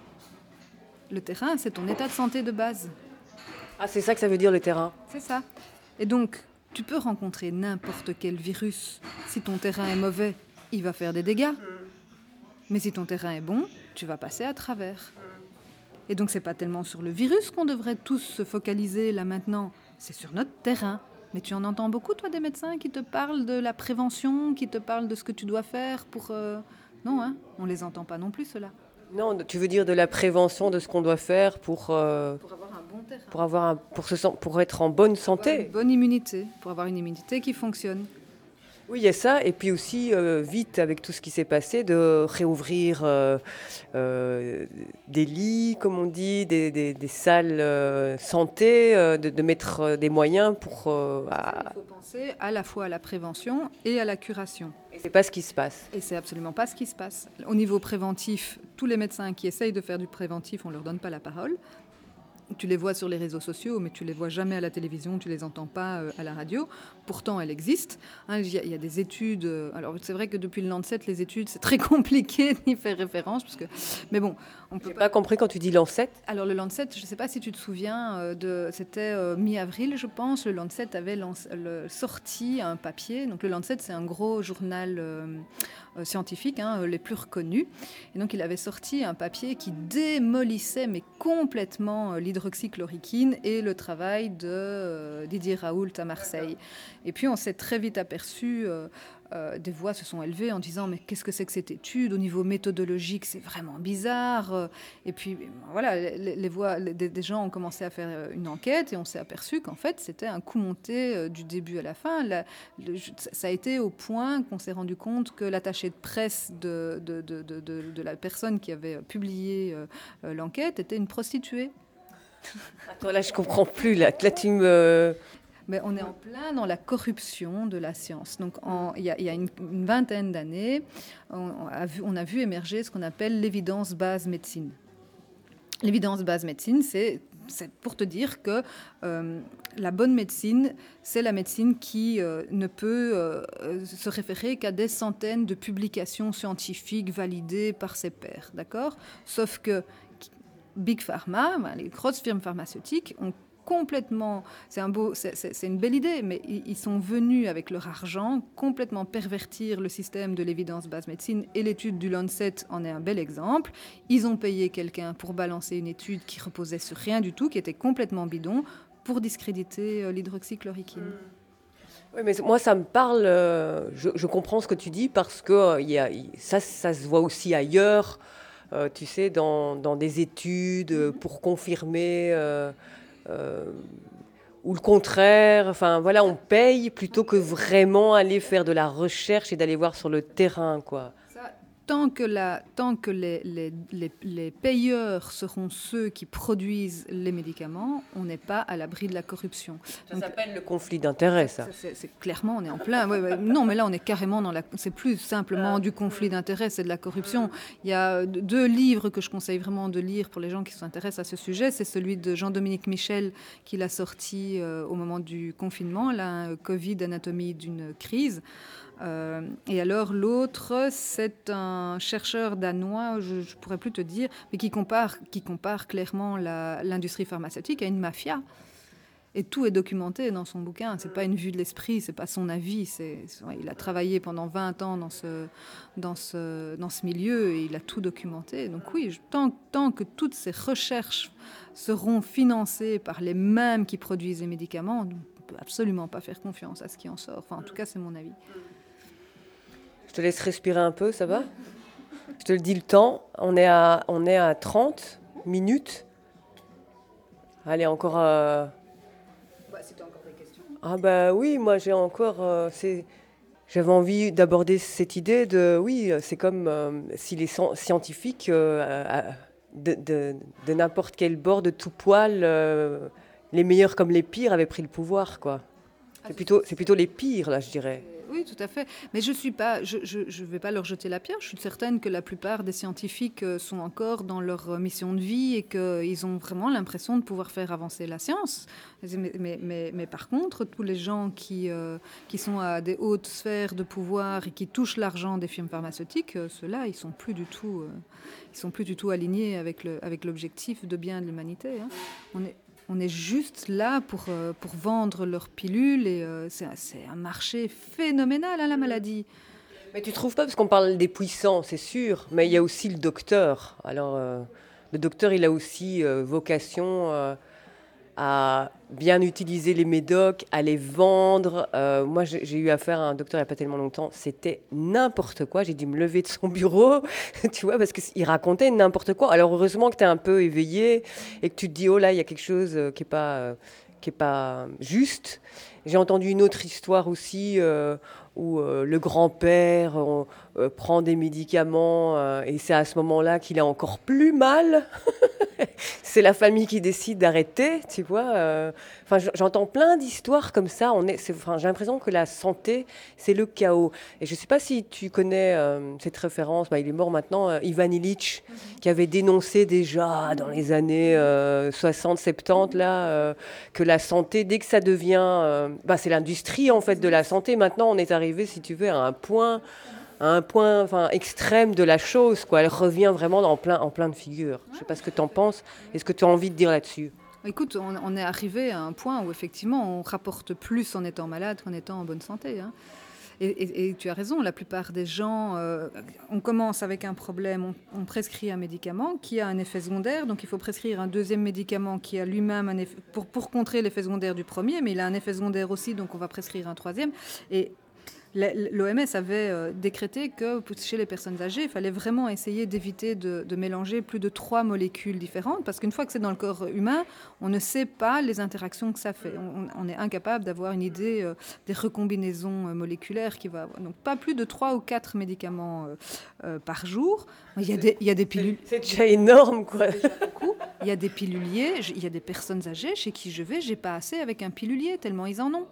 Speaker 4: Le terrain, c'est ton état de santé de base.
Speaker 3: Ah, c'est ça que ça veut dire, le terrain.
Speaker 4: C'est ça. Et donc, tu peux rencontrer n'importe quel virus. Si ton terrain est mauvais, il va faire des dégâts. Mais si ton terrain est bon, tu vas passer à travers. Et donc, c'est pas tellement sur le virus qu'on devrait tous se focaliser là maintenant. C'est sur notre terrain. Mais tu en entends beaucoup, toi, des médecins qui te parlent de la prévention, qui te parlent de ce que tu dois faire pour... Euh... Non, hein, on les entend pas non plus, ceux-là.
Speaker 3: Non, tu veux dire de la prévention, de ce qu'on doit faire pour... Euh...
Speaker 4: Pour avoir un bon
Speaker 3: pour, avoir un, pour, se, pour être en bonne santé.
Speaker 4: Une bonne immunité, pour avoir une immunité qui fonctionne.
Speaker 3: Oui, il y a ça, et puis aussi, euh, vite, avec tout ce qui s'est passé, de réouvrir euh, euh, des lits, comme on dit, des, des, des salles euh, santé, euh, de, de mettre euh, des moyens pour... Euh, à...
Speaker 4: Il faut penser à la fois à la prévention et à la curation.
Speaker 3: Et c'est pas ce qui se passe.
Speaker 4: Et c'est absolument pas ce qui se passe. Au niveau préventif, tous les médecins qui essayent de faire du préventif, on leur donne pas la parole. Tu les vois sur les réseaux sociaux, mais tu les vois jamais à la télévision, tu les entends pas euh, à la radio. Pourtant, elle existe. Hein, il y a, il y a des études. Euh, alors, c'est vrai que depuis le Lancet, les études, c'est très compliqué d'y faire référence, parce que. Mais bon, on peut
Speaker 3: J'ai
Speaker 4: pas.
Speaker 3: pas compris quand tu dis Lancet.
Speaker 4: Alors, le Lancet, je ne sais pas si tu te souviens, euh, de, c'était euh, mi-avril, je pense. Le Lancet avait lance, le, sorti un papier. Donc, le Lancet, c'est un gros journal euh, euh, scientifique, hein, les plus reconnus. Et donc, il avait sorti un papier qui démolissait, mais complètement, euh, l'hydroxychloroquine et le travail de euh, Didier Raoult à Marseille. Et puis on s'est très vite aperçu, euh, euh, des voix se sont élevées en disant mais qu'est-ce que c'est que cette étude, au niveau méthodologique c'est vraiment bizarre. Et puis voilà, les, les voix, les, des gens ont commencé à faire une enquête et on s'est aperçu qu'en fait c'était un coup monté euh, du début à la fin. La, le, ça a été au point qu'on s'est rendu compte que l'attaché de presse de, de, de, de, de, de la personne qui avait publié euh, l'enquête était une prostituée.
Speaker 3: Attends, là, je comprends plus. Là, là tu me...
Speaker 4: Mais on est en plein dans la corruption de la science. Donc, en, il y a, il y a une, une vingtaine d'années, on, on, a vu, on a vu émerger ce qu'on appelle l'évidence base médecine. L'évidence base médecine, c'est, c'est pour te dire que euh, la bonne médecine, c'est la médecine qui euh, ne peut euh, se référer qu'à des centaines de publications scientifiques validées par ses pairs, d'accord ? Sauf que Big Pharma, les grosses firmes pharmaceutiques ont complètement, c'est, un beau, c'est, c'est, c'est une belle idée, mais ils sont venus avec leur argent complètement pervertir le système de l'évidence base médecine, et l'étude du Lancet en est un bel exemple. Ils ont payé quelqu'un pour balancer une étude qui reposait sur rien du tout, qui était complètement bidon, pour discréditer l'hydroxychloroquine.
Speaker 3: Oui, mais moi, ça me parle, euh, je, je comprends ce que tu dis, parce que euh, y a, ça, ça se voit aussi ailleurs, euh, tu sais, dans, dans des études, euh, pour confirmer... Euh, Euh, ou le contraire, enfin voilà, on paye plutôt que vraiment aller faire de la recherche et d'aller voir sur le terrain, quoi.
Speaker 4: Ça, tant que, la, tant que les, les, les, les payeurs seront ceux qui produisent les médicaments, on n'est pas à l'abri de la corruption.
Speaker 3: Ça Donc, s'appelle le conflit d'intérêts, ça.
Speaker 4: ça c'est, c'est clairement, on est en plein. Ouais, ouais, non, mais là, on est carrément dans la. C'est plus simplement du conflit d'intérêts, c'est de la corruption. Il y a deux livres que je conseille vraiment de lire pour les gens qui s'intéressent à ce sujet. C'est celui de Jean-Dominique Michel, qu'il a sorti euh, au moment du confinement, là, Covid, anatomie d'une crise. Euh, et alors l'autre, c'est un chercheur danois, je ne pourrais plus te dire, mais qui compare, qui compare clairement la, l'industrie pharmaceutique à une mafia. Et tout est documenté dans son bouquin. C'est pas une vue de l'esprit, c'est pas son avis. C'est, c'est, ouais, il a travaillé pendant vingt ans dans ce, dans ce, dans ce milieu et il a tout documenté. Donc oui, tant, tant que toutes ces recherches seront financées par les mêmes qui produisent les médicaments, on ne peut absolument pas faire confiance à ce qui en sort. Enfin, en tout cas, c'est mon avis.
Speaker 3: Je te laisse respirer un peu, ça va ? Je te le dis le temps. On est à, on est à trente minutes. Allez, encore... Euh...
Speaker 4: Bah, si tu as encore des questions.
Speaker 3: Ah bah oui, moi j'ai encore... Euh, c'est... J'avais envie d'aborder cette idée de... Oui, c'est comme euh, si les scientifiques euh, de, de, de n'importe quel bord, de tout poil, euh, les meilleurs comme les pires, avaient pris le pouvoir, quoi. C'est plutôt, c'est plutôt les pires, là, je dirais.
Speaker 4: Oui, tout à fait. Mais je suis pas, je, je, je vais pas leur jeter la pierre. Je suis certaine que la plupart des scientifiques sont encore dans leur mission de vie et qu'ils ont vraiment l'impression de pouvoir faire avancer la science. Mais, mais, mais, mais par contre, tous les gens qui, euh, qui sont à des hautes sphères de pouvoir et qui touchent l'argent des firmes pharmaceutiques, euh, ceux-là, ils sont plus du tout, euh, ils sont plus du tout alignés avec, le, avec l'objectif de bien de l'humanité. Hein. On est On est juste là pour, euh, pour vendre leurs pilules et euh, c'est, c'est un marché phénoménal, hein, la maladie.
Speaker 3: Mais tu trouves pas, parce qu'on parle des puissants, c'est sûr, mais il y a aussi le docteur. Alors, euh, le docteur, il a aussi euh, vocation... Euh, à bien utiliser les médocs, à les vendre. Euh, moi, j'ai, j'ai eu affaire à un docteur il n'y a pas tellement longtemps. C'était n'importe quoi. J'ai dû me lever de son bureau, tu vois, parce qu'il racontait n'importe quoi. Alors, heureusement que tu es un peu éveillé et que tu te dis, oh là, il y a quelque chose euh, qui n'est pas, euh, qui est pas juste. J'ai entendu une autre histoire aussi euh, où euh, le grand-père euh, euh, prend des médicaments euh, et c'est à ce moment-là qu'il a encore plus mal. C'est la famille qui décide d'arrêter, tu vois. euh. Enfin, j- j'entends plein d'histoires comme ça. On est, c'est- enfin, j'ai l'impression que la santé, c'est le chaos. Et je ne sais pas si tu connais euh, cette référence. Bah, il est mort maintenant, euh, Ivan Illich, qui avait dénoncé déjà dans les années euh, soixante soixante-dix là, euh, que la santé, dès que ça devient, euh, bah, c'est l'industrie en fait de la santé. Maintenant, on est arrivé, si tu veux, à un point à un point enfin, extrême de la chose, quoi. Elle revient vraiment en plein, en plein de figure. Je ne sais pas ce que tu en penses et ce que tu as envie de dire là-dessus.
Speaker 4: Écoute, on, on est arrivé à un point où effectivement on rapporte plus en étant malade qu'en étant en bonne santé. Hein. Et, et, et tu as raison, la plupart des gens, euh, on commence avec un problème, on, on prescrit un médicament qui a un effet secondaire, donc il faut prescrire un deuxième médicament qui a lui-même un effet, pour, pour contrer l'effet secondaire du premier, mais il a un effet secondaire aussi, donc on va prescrire un troisième. Et l'O M S avait euh, décrété que chez les personnes âgées, il fallait vraiment essayer d'éviter de, de mélanger plus de trois molécules différentes, parce qu'une fois que c'est dans le corps humain, on ne sait pas les interactions que ça fait. On, on est incapable d'avoir une idée euh, des recombinaisons euh, moléculaires qu'il va avoir. Donc pas plus de trois ou quatre médicaments euh, euh, par jour. Il y a des, il y a des pilules.
Speaker 3: C'est déjà énorme, quoi.
Speaker 4: C'est déjà beaucoup. Il y a des piluliers. Il y a des personnes âgées chez qui je vais, j'ai pas assez avec un pilulier, tellement ils en ont.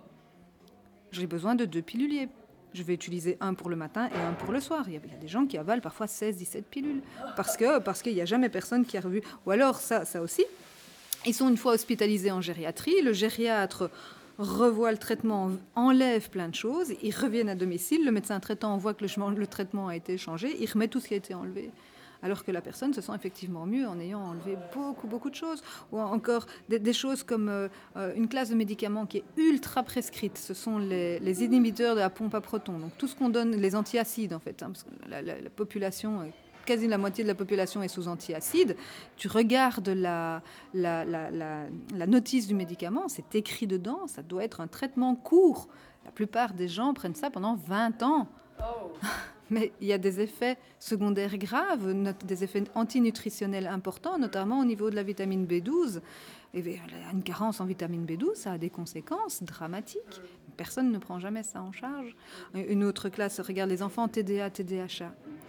Speaker 4: J'ai besoin de deux piluliers. Je vais utiliser un pour le matin et un pour le soir. Il y a, il y a des gens qui avalent parfois seize dix-sept pilules parce que parce qu'il n'y a jamais personne qui a revu. Ou alors, ça, ça aussi, ils sont une fois hospitalisés en gériatrie. Le gériatre revoit le traitement, enlève plein de choses. Ils reviennent à domicile. Le médecin traitant voit que le, le traitement a été changé. Il remet tout ce qui a été enlevé. Alors que la personne se sent effectivement mieux en ayant enlevé beaucoup, beaucoup de choses. Ou encore des, des choses comme euh, une classe de médicaments qui est ultra prescrite. Ce sont les, les inhibiteurs de la pompe à protons. Donc tout ce qu'on donne, les antiacides en fait, hein, parce que la, la, la population, quasi la moitié de la population est sous antiacides. Tu regardes la, la, la, la, la notice du médicament, c'est écrit dedans, ça doit être un traitement court. La plupart des gens prennent ça pendant vingt ans. Oh. Mais il y a des effets secondaires graves, des effets antinutritionnels importants, notamment au niveau de la vitamine B douze. Et une carence en vitamine B douze, ça a des conséquences dramatiques. Personne ne prend jamais ça en charge. Une autre classe regarde les enfants T D A, T D A H.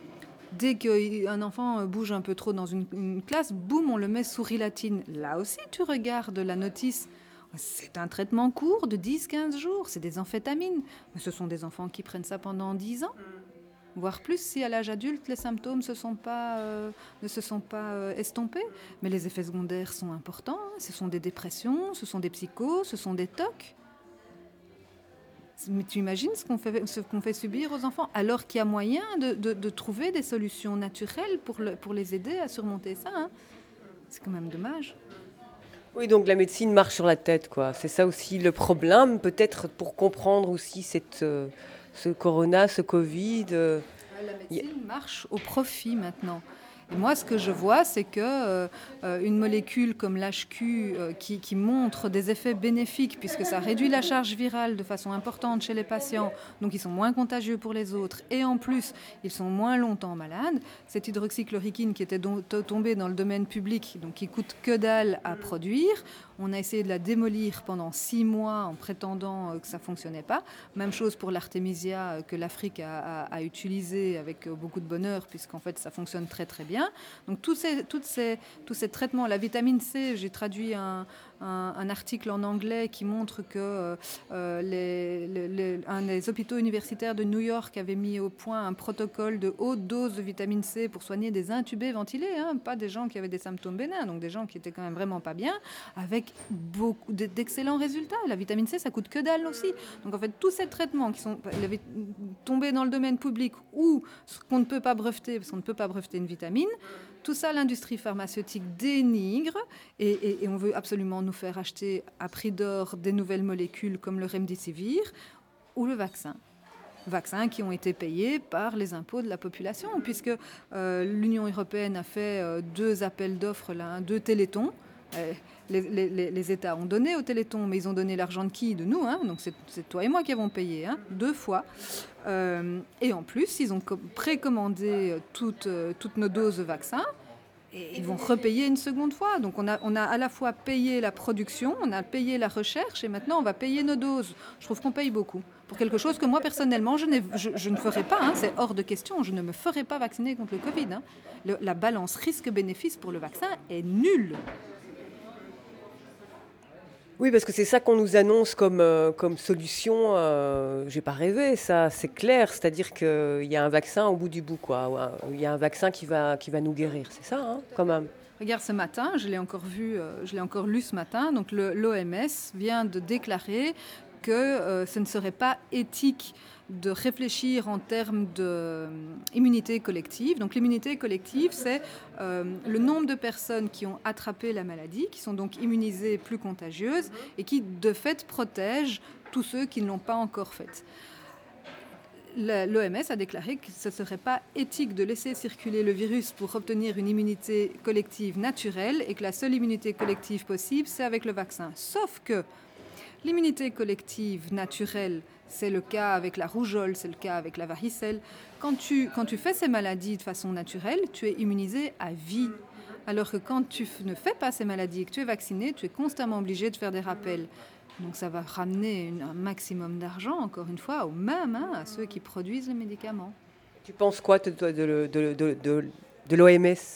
Speaker 4: Dès qu'un enfant bouge un peu trop dans une, une classe, boum, on le met sous rilatine. Là aussi, tu regardes la notice. C'est un traitement court de dix à quinze jours. C'est des amphétamines. Mais ce sont des enfants qui prennent ça pendant dix ans. Voire plus si à l'âge adulte, les symptômes se sont pas, euh, ne se sont pas euh, estompés. Mais les effets secondaires sont importants. Hein. Ce sont des dépressions, ce sont des psychoses, ce sont des tocs. Mais tu imagines ce qu'on fait, ce qu'on fait subir aux enfants, alors qu'il y a moyen de, de, de trouver des solutions naturelles pour, le, pour les aider à surmonter ça. Hein. C'est quand même dommage.
Speaker 3: Oui, donc la médecine marche sur la tête, quoi. C'est ça aussi le problème, peut-être pour comprendre aussi cette... Euh... ce corona, ce Covid. Euh...
Speaker 4: La médecine marche au profit maintenant. Et moi, ce que je vois, c'est que euh, une molécule comme l'H Q euh, qui, qui montre des effets bénéfiques, puisque ça réduit la charge virale de façon importante chez les patients, donc ils sont moins contagieux pour les autres, et en plus, ils sont moins longtemps malades. Cette hydroxychloroquine qui était donc tombée dans le domaine public, donc qui coûte que dalle à produire, on a essayé de la démolir pendant six mois en prétendant que ça ne fonctionnait pas. Même chose pour l'artémisia que l'Afrique a, a, a utilisé avec beaucoup de bonheur, puisqu'en fait, ça fonctionne très très bien. Donc tous ces, toutes ces, tous ces traitements, la vitamine C, j'ai traduit un, un, un article en anglais qui montre que euh, les, les, les, un des hôpitaux universitaires de New York avait mis au point un protocole de haute dose de vitamine C pour soigner des intubés ventilés, hein, pas des gens qui avaient des symptômes bénins, donc des gens qui étaient quand même vraiment pas bien, avec beaucoup d'excellents résultats. La vitamine C, ça coûte que dalle aussi. Donc en fait, tous ces traitements qui sont tombés dans le domaine public ou qu'on ne peut pas breveter, parce qu'on ne peut pas breveter une vitamine, tout ça, l'industrie pharmaceutique dénigre et, et, et on veut absolument nous faire acheter à prix d'or des nouvelles molécules comme le Remdesivir ou le vaccin. Vaccins qui ont été payés par les impôts de la population, puisque euh, l'Union européenne a fait euh, deux appels d'offres, là, hein, deux télétons, Euh, les, les, les États ont donné au Téléthon, mais ils ont donné l'argent de qui? De nous, hein, donc c'est, c'est toi et moi qui avons payé, hein, deux fois. Euh, et en plus, ils ont co- précommandé toutes, euh, toutes nos doses de vaccins, et ils vont repayer une seconde fois. Donc on a, on a à la fois payé la production, on a payé la recherche, et maintenant on va payer nos doses. Je trouve qu'on paye beaucoup pour quelque chose que moi personnellement je, n'ai, je, je ne ferai pas, hein, c'est hors de question, je ne me ferai pas vacciner contre le Covid. Hein. Le, la balance risque-bénéfice pour le vaccin est nulle.
Speaker 3: Oui, parce que c'est ça qu'on nous annonce comme, euh, comme solution. Euh, j'ai pas rêvé, ça, c'est clair. C'est-à-dire qu'il y a un vaccin au bout du bout, quoi. Il y a un vaccin qui va, qui va nous guérir, c'est ça, hein, quand même.
Speaker 4: Regarde, ce matin, je l'ai encore vu, euh, je l'ai encore lu ce matin. Donc le, l'O M S vient de déclarer que euh, ce ne serait pas éthique de réfléchir en termes d'immunité collective. Donc l'immunité collective, c'est euh, le nombre de personnes qui ont attrapé la maladie, qui sont donc immunisées plus contagieuses et qui, de fait, protègent tous ceux qui ne l'ont pas encore faite. L'O M S a déclaré que ce ne serait pas éthique de laisser circuler le virus pour obtenir une immunité collective naturelle et que la seule immunité collective possible, c'est avec le vaccin. Sauf que l'immunité collective naturelle, c'est le cas avec la rougeole, c'est le cas avec la varicelle. Quand tu, quand tu fais ces maladies de façon naturelle, tu es immunisé à vie. Alors que quand tu ne fais pas ces maladies et que tu es vacciné, tu es constamment obligé de faire des rappels. Donc ça va ramener une, un maximum d'argent, encore une fois, aux mêmes, hein, à ceux qui produisent les médicaments.
Speaker 3: Tu penses quoi de, de, de, de, de, de, de l'O M S ?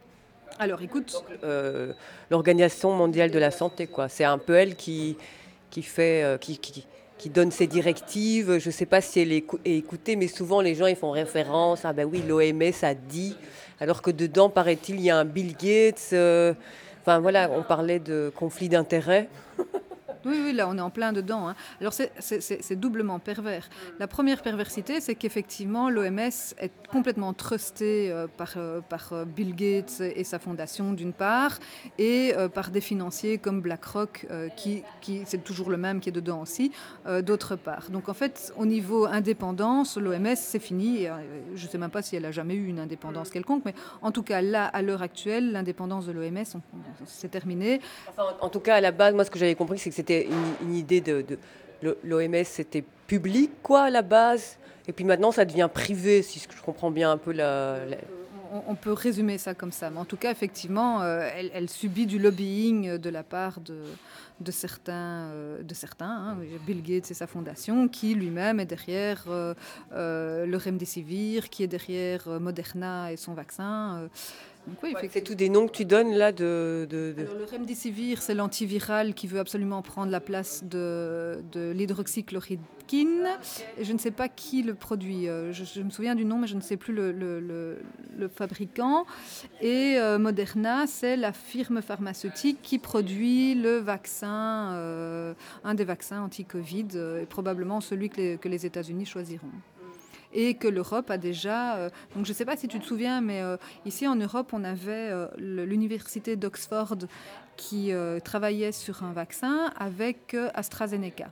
Speaker 4: Alors écoute...
Speaker 3: Donc, euh, l'Organisation mondiale de la santé, quoi. C'est un peu elle qui, qui, fait, euh, qui, qui, qui donne ses directives. Je ne sais pas si elle est écoutée, mais souvent les gens ils font référence. Ah ben oui, l'O M S a dit. Alors que dedans, paraît-il, il y a un Bill Gates. Euh, enfin voilà, on parlait de conflit d'intérêts.
Speaker 4: Oui, oui, là, on est en plein dedans. Hein. Alors, c'est, c'est, c'est doublement pervers. La première perversité, c'est qu'effectivement, l'O M S est complètement trustée euh, par, euh, par Bill Gates et sa fondation, d'une part, et euh, par des financiers comme BlackRock, euh, qui, qui, c'est toujours le même qui est dedans aussi, euh, d'autre part. Donc, en fait, au niveau indépendance, l'O M S, c'est fini. Et, euh, je ne sais même pas si elle a jamais eu une indépendance quelconque, mais en tout cas, là, à l'heure actuelle, l'indépendance de l'O M S, on, on, c'est terminé.
Speaker 3: Enfin, en, en tout cas, à la base, moi, ce que j'avais compris, c'est que c'était Une, une idée de, de l'O M S, c'était public, quoi, à la base, et puis maintenant ça devient privé, si je comprends bien un peu la... la...
Speaker 4: On, on peut résumer ça comme ça, mais en tout cas, effectivement, euh, elle, elle subit du lobbying de la part de, de certains, euh, de certains hein, Bill Gates et sa fondation, qui lui-même est derrière euh, euh, le Remdesivir, qui est derrière euh, Moderna et son vaccin. Euh,
Speaker 3: Donc, oui, ouais, c'est tous des noms que tu donnes là de... de, de...
Speaker 4: Alors, le Remdesivir, c'est l'antiviral qui veut absolument prendre la place de, de l'hydroxychloroquine. Et je ne sais pas qui le produit. Je, je me souviens du nom, mais je ne sais plus le, le, le, le fabricant. Et euh, Moderna, c'est la firme pharmaceutique qui produit le vaccin, euh, un des vaccins anti-Covid, euh, et probablement celui que les, que les États-Unis choisiront. Et que l'Europe a déjà... Euh, donc je ne sais pas si tu te souviens, mais euh, ici en Europe, on avait euh, l'université d'Oxford qui euh, travaillait sur un vaccin avec euh, AstraZeneca.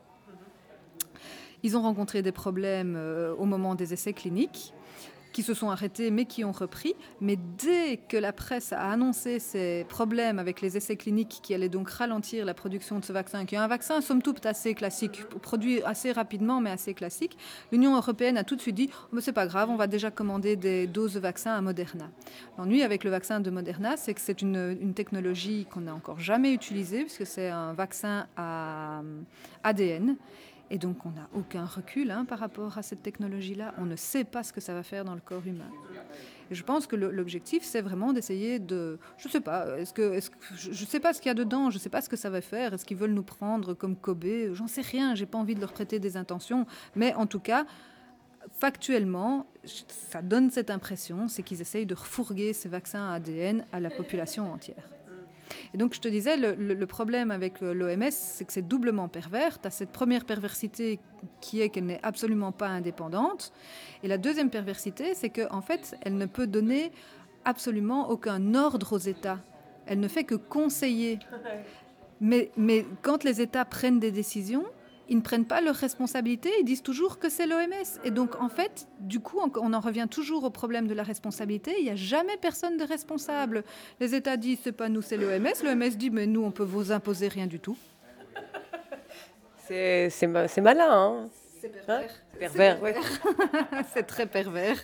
Speaker 4: Ils ont rencontré des problèmes euh, au moment des essais cliniques, qui se sont arrêtés mais qui ont repris. Mais dès que la presse a annoncé ces problèmes avec les essais cliniques qui allaient donc ralentir la production de ce vaccin, qui est un vaccin somme toute assez classique, produit assez rapidement mais assez classique, l'Union européenne a tout de suite dit oh, « c'est pas grave, on va déjà commander des doses de vaccin à Moderna ». L'ennui avec le vaccin de Moderna, c'est que c'est une, une technologie qu'on n'a encore jamais utilisée, puisque c'est un vaccin à A D N. Et donc, on n'a aucun recul hein, par rapport à cette technologie-là. On ne sait pas ce que ça va faire dans le corps humain. Et je pense que le, l'objectif, c'est vraiment d'essayer de... Je ne sais pas, est-ce que, est-ce que, je ne sais pas ce qu'il y a dedans, je ne sais pas ce que ça va faire. Est-ce qu'ils veulent nous prendre comme Kobe ? J'en sais rien, je n'ai pas envie de leur prêter des intentions. Mais en tout cas, factuellement, ça donne cette impression, c'est qu'ils essayent de refourguer ces vaccins à A D N à la population entière. Et donc, je te disais, le, le, le problème avec l'O M S, c'est que c'est doublement pervers. Tu as cette première perversité qui est qu'elle n'est absolument pas indépendante. Et la deuxième perversité, c'est qu'en fait, elle ne peut donner absolument aucun ordre aux États. Elle ne fait que conseiller. Mais, mais quand les États prennent des décisions, ils ne prennent pas leurs responsabilités, ils disent toujours que c'est l'O M S. Et donc, en fait, du coup, on en revient toujours au problème de la responsabilité. Il n'y a jamais personne de responsable. Les États disent, c'est pas nous, c'est l'O M S. L'O M S dit, mais nous, on peut vous imposer rien du tout.
Speaker 3: C'est, c'est, ma- c'est malin, hein.
Speaker 4: C'est pervers.
Speaker 3: Hein c'est pervers,
Speaker 4: c'est, pervers. Ouais. C'est très pervers.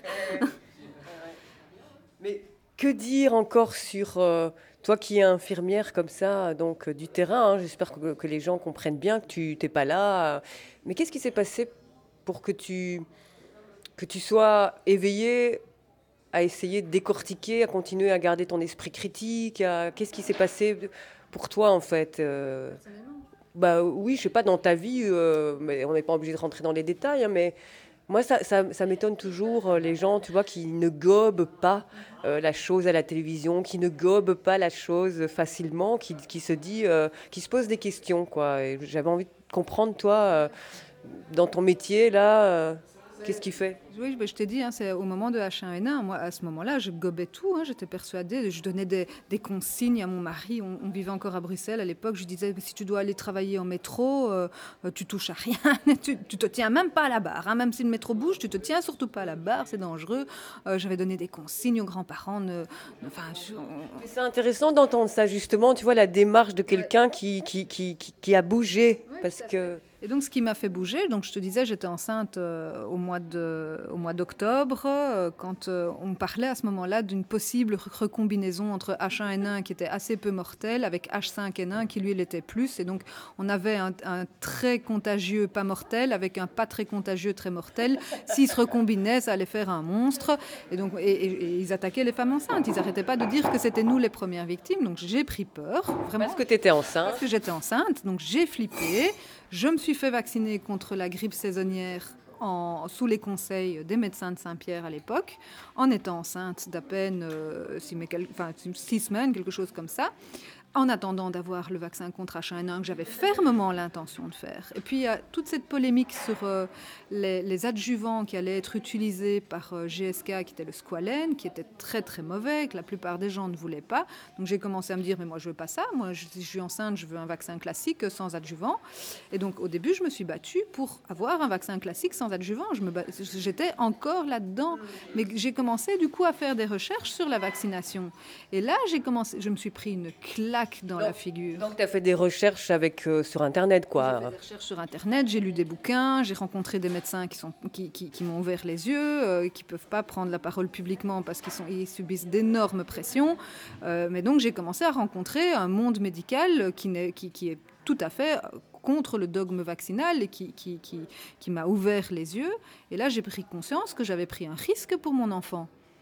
Speaker 3: Mais que dire encore sur euh, toi qui es infirmière comme ça, donc euh, du terrain, hein, j'espère que, que les gens comprennent bien que tu n'es pas là. euh, mais qu'est-ce qui s'est passé pour que tu, que tu sois éveillée à essayer de décortiquer, à continuer à garder ton esprit critique à, Qu'est-ce qui s'est passé pour toi en fait euh, bah, oui, je sais pas, dans ta vie, euh, mais on n'est pas obligé de rentrer dans les détails, hein, mais moi, ça, ça, ça m'étonne toujours, euh, les gens, tu vois, qui ne gobent pas euh, la chose à la télévision, qui ne gobent pas la chose facilement, qui, qui se dit, euh, qui se posent des questions, quoi. Et j'avais envie de comprendre, toi, euh, dans ton métier, là, euh, qu'est-ce qui fait ?
Speaker 4: Oui, je t'ai dit, hein, c'est au moment de H un N un. Moi, à ce moment-là, je gobais tout. Hein, j'étais persuadée. Je donnais des, des consignes à mon mari. On, on vivait encore à Bruxelles à l'époque. Je disais, si tu dois aller travailler en métro, euh, tu touches à rien. tu, tu te tiens même pas à la barre. Hein, même si le métro bouge, tu te tiens surtout pas à la barre. C'est dangereux. Euh, j'avais donné des consignes aux grands-parents. Ne, enfin, je, on...
Speaker 3: C'est intéressant d'entendre ça, justement. Tu vois, la démarche de quelqu'un qui, qui, qui, qui, qui a bougé.
Speaker 4: Oui,
Speaker 3: parce que...
Speaker 4: Et donc, ce qui m'a fait bouger, donc je te disais, j'étais enceinte euh, au mois de, au mois d'octobre, euh, quand euh, on parlait à ce moment-là d'une possible recombinaison entre H un N un qui était assez peu mortel avec H cinq N un qui lui l'était plus. Et donc, on avait un, un très contagieux pas mortel avec un pas très contagieux très mortel. S'ils se recombinaient, ça allait faire un monstre. Et donc, et, et, et ils attaquaient les femmes enceintes. Ils n'arrêtaient pas de dire que c'était nous les premières victimes. Donc, j'ai pris peur, vraiment.
Speaker 3: Parce que tu étais enceinte.
Speaker 4: Parce que j'étais enceinte. Donc, j'ai flippé. Je me suis fait vacciner contre la grippe saisonnière en, sous les conseils des médecins de Saint-Pierre à l'époque, en étant enceinte d'à peine euh, six, enfin, six semaines, quelque chose comme ça, en attendant d'avoir le vaccin contre H un N un que j'avais fermement l'intention de faire. Et puis il y a toute cette polémique sur euh, les, les adjuvants qui allaient être utilisés par euh, G S K, qui était le squalène, qui était très très mauvais, que la plupart des gens ne voulaient pas. Donc j'ai commencé à me dire, mais moi je veux pas ça, moi je, si je suis enceinte, je veux un vaccin classique sans adjuvant. Et donc au début, je me suis battue pour avoir un vaccin classique sans adjuvant. Je me bat... J'étais encore là-dedans. Mais j'ai commencé du coup à faire des recherches sur la vaccination. Et là, j'ai commencé, je me suis pris une claque dans
Speaker 3: donc,
Speaker 4: la figure.
Speaker 3: Donc tu as fait des recherches avec, euh, sur Internet, quoi.
Speaker 4: J'ai fait des recherches sur Internet, j'ai lu des bouquins, j'ai rencontré des médecins qui, sont, qui, qui, qui m'ont ouvert les yeux, euh, qui ne peuvent pas prendre la parole publiquement parce qu'ils sont, ils subissent d'énormes pressions. Euh, mais donc j'ai commencé à rencontrer un monde médical qui, n'est, qui, qui est tout à fait contre le dogme vaccinal et qui, qui, qui, qui m'a ouvert les yeux. Et là, j'ai pris conscience que j'avais pris un risque pour mon enfant.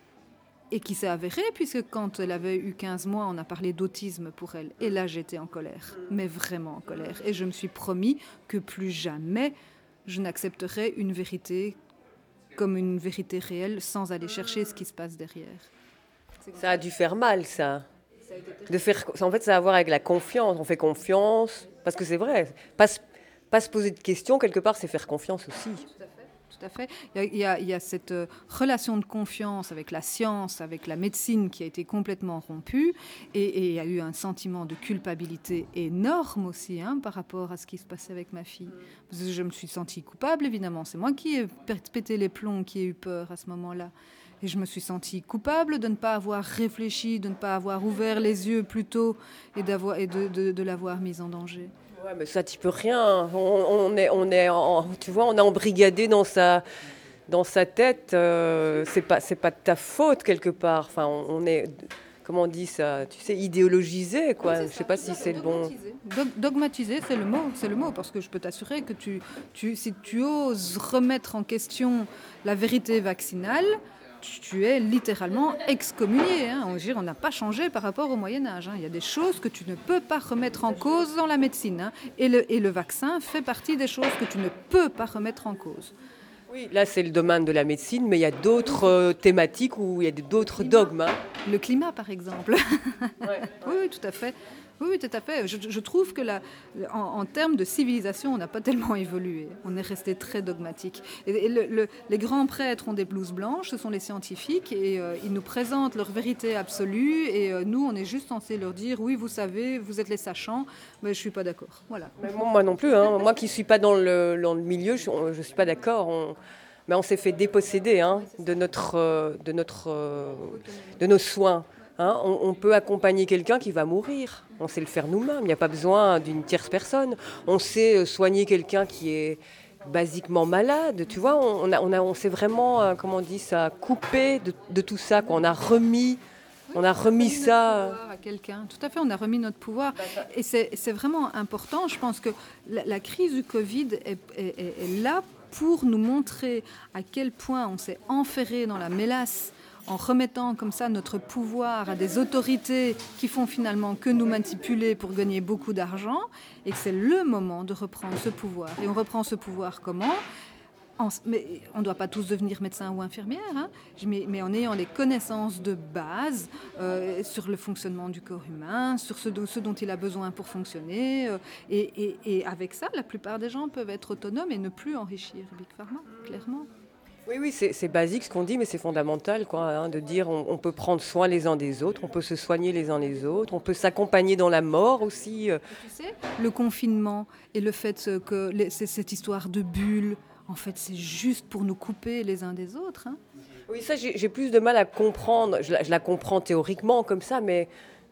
Speaker 4: Et qui s'est avéré, puisque quand elle avait eu quinze mois, on a parlé d'autisme pour elle. Et là, j'étais en colère, mais vraiment en colère. Et je me suis promis que plus jamais, je n'accepterai une vérité comme une vérité réelle sans aller chercher ce qui se passe derrière.
Speaker 3: Ça a dû faire mal, ça. De faire, en fait, ça a à voir avec la confiance. On fait confiance, parce que c'est vrai. Pas, pas se poser de questions, quelque part, c'est faire confiance aussi.
Speaker 4: Tout à fait. Tout à fait. Il y, a, il, y a, il y a cette euh, relation de confiance avec la science, avec la médecine qui a été complètement rompue et, et il y a eu un sentiment de culpabilité énorme aussi hein, par rapport à ce qui se passait avec ma fille. Parce que je me suis sentie coupable, évidemment. C'est moi qui ai pété les plombs, qui ai eu peur à ce moment-là. Et je me suis sentie coupable de ne pas avoir réfléchi, de ne pas avoir ouvert les yeux plus tôt et, d'avoir, et de, de, de l'avoir mise en danger.
Speaker 3: Ouais, mais ça, tu peux rien. On, on est, on est, en, tu vois, on est embrigadé dans sa, dans sa tête. Euh, c'est pas, c'est pas de ta faute quelque part. Enfin, on, on est, comment on dit ça ? Tu sais, idéologisé, quoi.
Speaker 4: Oui,
Speaker 3: je sais pas si c'est le bon.
Speaker 4: Dogmatisé, c'est le mot, c'est le mot, parce que je peux t'assurer que tu, tu, si tu oses remettre en question la vérité vaccinale, tu es littéralement excommunié. Hein. On, on n'a pas changé par rapport au Moyen-Âge. Hein. Il y a des choses que tu ne peux pas remettre en cause dans la médecine. Hein. Et, le, et le vaccin fait partie des choses que tu ne peux pas remettre en cause.
Speaker 3: Oui, là, c'est le domaine de la médecine, mais il y a d'autres euh, thématiques où il y a d'autres dogmes. Hein.
Speaker 4: Le climat, par exemple.
Speaker 3: Ouais, ouais.
Speaker 4: Oui, oui, tout à fait. Oui, oui, tout à fait. Je, je trouve que la, en, en termes de civilisation, on n'a pas tellement évolué. On est resté très dogmatique. Et, et le, le, les grands prêtres ont des blouses blanches, ce sont les scientifiques, et euh, ils nous présentent leur vérité absolue. Et euh, nous, on est juste censé leur dire, oui, vous savez, vous êtes les sachants, mais je ne suis pas d'accord. Voilà.
Speaker 3: Mais moi, moi non plus. Hein. Moi qui ne suis pas dans le, dans le milieu, je ne suis pas d'accord. On, mais on s'est fait déposséder hein, de, notre, euh, de, notre, euh, de nos soins. Hein, on, on peut accompagner quelqu'un qui va mourir. On sait le faire nous-mêmes. Il n'y a pas besoin d'une tierce personne. On sait soigner quelqu'un qui est basiquement malade. Tu vois, on, a, on, a, on s'est vraiment, comment on dit ça, coupé de, de tout ça. Quoi. On a remis, oui, on a remis
Speaker 4: on a
Speaker 3: ça
Speaker 4: à quelqu'un. Tout à fait, on a remis notre pouvoir. Et c'est, c'est vraiment important. Je pense que la, la crise du Covid est, est, est, est là pour nous montrer à quel point on s'est enferré dans la mélasse en remettant comme ça notre pouvoir à des autorités qui font finalement que nous manipuler pour gagner beaucoup d'argent, et que c'est le moment de reprendre ce pouvoir. Et on reprend ce pouvoir comment ? En, mais on ne doit pas tous devenir médecin ou infirmière, hein, mais, mais en ayant les connaissances de base euh, sur le fonctionnement du corps humain, sur ce, ce dont il a besoin pour fonctionner. Euh, et, et, et avec ça, la plupart des gens peuvent être autonomes et ne plus enrichir Big Pharma, clairement.
Speaker 3: Oui, oui, c'est, c'est basique ce qu'on dit, mais c'est fondamental, quoi, hein, de dire on, on peut prendre soin les uns des autres, on peut se soigner les uns les autres, on peut s'accompagner dans la mort aussi.
Speaker 4: Et tu sais, le confinement et le fait que les, c'est cette histoire de bulle, en fait, c'est juste pour nous couper les uns des autres. Hein.
Speaker 3: Oui, ça, j'ai, j'ai plus de mal à comprendre. Je la, je la comprends théoriquement comme ça, mais...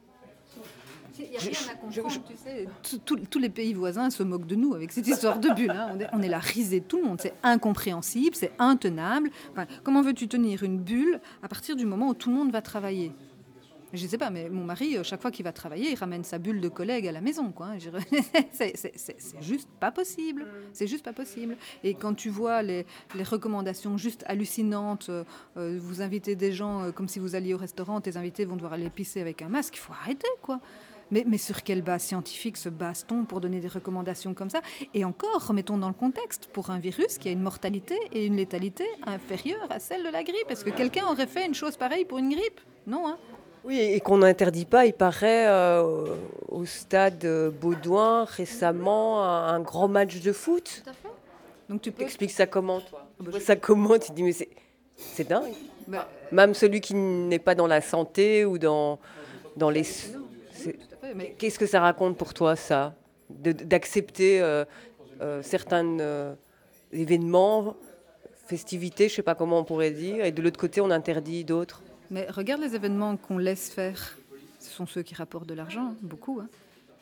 Speaker 4: Il n'y a rien à comprendre, je, je, tu sais. Tous, tous les pays voisins se moquent de nous avec cette histoire de bulle. Hein. On, est, on est la risée de tout le monde. C'est incompréhensible, c'est intenable. Enfin, comment veux-tu tenir une bulle à partir du moment où tout le monde va travailler ? Je ne sais pas, mais mon mari, chaque fois qu'il va travailler, il ramène sa bulle de collègue à la maison. Quoi. C'est, c'est, c'est, c'est juste pas possible. C'est juste pas possible. Et quand tu vois les, les recommandations juste hallucinantes, euh, vous invitez des gens euh, comme si vous alliez au restaurant, tes invités vont devoir aller pisser avec un masque, il faut arrêter, quoi. Mais, mais sur quelle base scientifique se base-t-on pour donner des recommandations comme ça ? Et encore, remettons dans le contexte, pour un virus qui a une mortalité et une létalité inférieure à celle de la grippe. Est-ce que quelqu'un aurait fait une chose pareille pour une grippe ? Non, hein ?
Speaker 3: Oui, et qu'on n'interdit pas, il paraît, euh, au stade Baudouin, récemment, un grand match de foot.
Speaker 4: Tout à fait. Donc tu peux...
Speaker 3: T'expliques ça comment, toi ? Tu vois ça comment ? Tu te dis, mais c'est, c'est dingue. Bah, Même celui qui n'est pas dans la santé ou dans, dans les... C'est... Mais qu'est-ce que ça raconte pour toi, ça ? De, d'accepter euh, euh, certains euh, événements, festivités, je ne sais pas comment on pourrait dire, et de l'autre côté, on interdit d'autres.
Speaker 4: Mais regarde les événements qu'on laisse faire. Ce sont ceux qui rapportent de l'argent, beaucoup. Hein.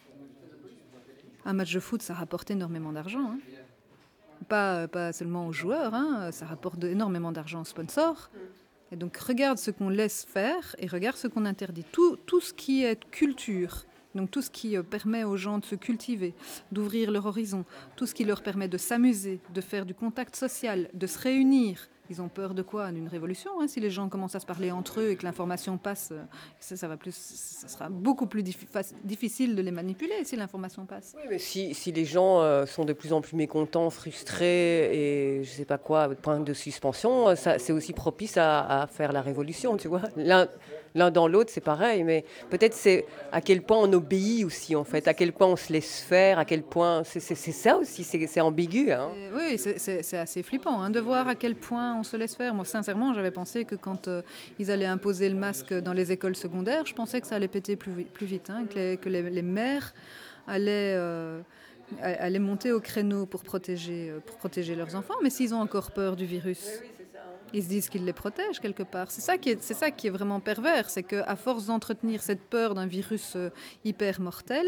Speaker 4: Un match de foot, ça rapporte énormément d'argent. Hein. Pas, pas seulement aux joueurs, hein, ça rapporte de, énormément d'argent aux sponsors. Et donc regarde ce qu'on laisse faire et regarde ce qu'on interdit. Tout, tout ce qui est culture, donc tout ce qui euh, permet aux gens de se cultiver, d'ouvrir leur horizon, tout ce qui leur permet de s'amuser, de faire du contact social, de se réunir. Ils ont peur de quoi ? D'une révolution, hein. Si les gens commencent à se parler entre eux et que l'information passe, ça, ça, va plus, ça sera beaucoup plus diffi- difficile de les manipuler si l'information passe.
Speaker 3: Oui, mais si, si les gens euh, sont de plus en plus mécontents, frustrés et je ne sais pas quoi, point de suspension, ça, c'est aussi propice à, à faire la révolution, tu vois. L'un, l'un dans l'autre, c'est pareil, mais peut-être c'est à quel point on obéit aussi, en fait, à quel point on se laisse faire, à quel point... C'est, c'est, c'est ça aussi, c'est, c'est ambigu. Hein.
Speaker 4: Et, oui, c'est, c'est, c'est assez flippant hein, de voir à quel point on se laisse faire. Moi, sincèrement, j'avais pensé que quand euh, ils allaient imposer le masque dans les écoles secondaires, je pensais que ça allait péter plus vite, plus vite hein, que, les, que les, les mères allaient, euh, allaient monter au créneau pour protéger, pour protéger leurs enfants. Mais s'ils ont encore peur du virus, ils se disent qu'ils les protègent quelque part. C'est ça qui est, c'est ça qui est vraiment pervers, c'est qu'à force d'entretenir cette peur d'un virus euh, hyper mortel,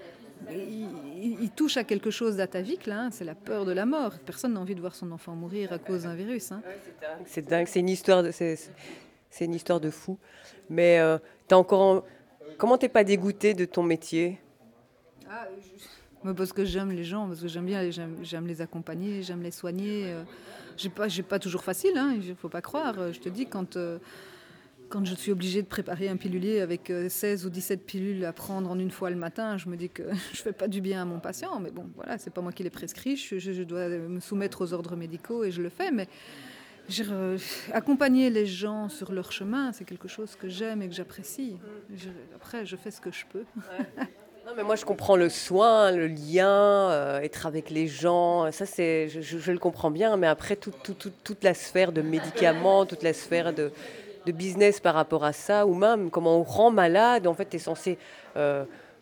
Speaker 4: Il, il, il touche à quelque chose d'atavique, là, hein, c'est la peur de la mort. Personne n'a envie de voir son enfant mourir à cause d'un virus. Hein.
Speaker 3: Ouais, c'est dingue, c'est dingue, c'est une histoire de, c'est, c'est une histoire de fou. Mais euh, t'as encore, en... comment t'es pas dégoûtée de ton métier ?
Speaker 4: Ah, je... Parce que j'aime les gens, parce que j'aime bien, j'aime, j'aime les accompagner, j'aime les soigner. Euh, j'ai pas, j'ai pas toujours facile, hein, il faut pas croire. Je te dis quand. Euh, Quand je suis obligée de préparer un pilulier avec seize ou dix-sept pilules à prendre en une fois le matin, je me dis que je ne fais pas du bien à mon patient. Mais bon, voilà, ce n'est pas moi qui les prescris. Je, je, je dois me soumettre aux ordres médicaux et je le fais. Mais je, euh, accompagner les gens sur leur chemin, c'est quelque chose que j'aime et que j'apprécie. Je, après, je fais ce que je peux.
Speaker 3: Ouais. Mais moi, je comprends le soin, le lien, euh, être avec les gens. Ça, c'est, je, je- je le comprends bien. Mais après, tout- tout- tout- toute la sphère de médicaments, toute la sphère de, de business par rapport à ça, ou même comment on rend malade. En fait, tu es censé euh,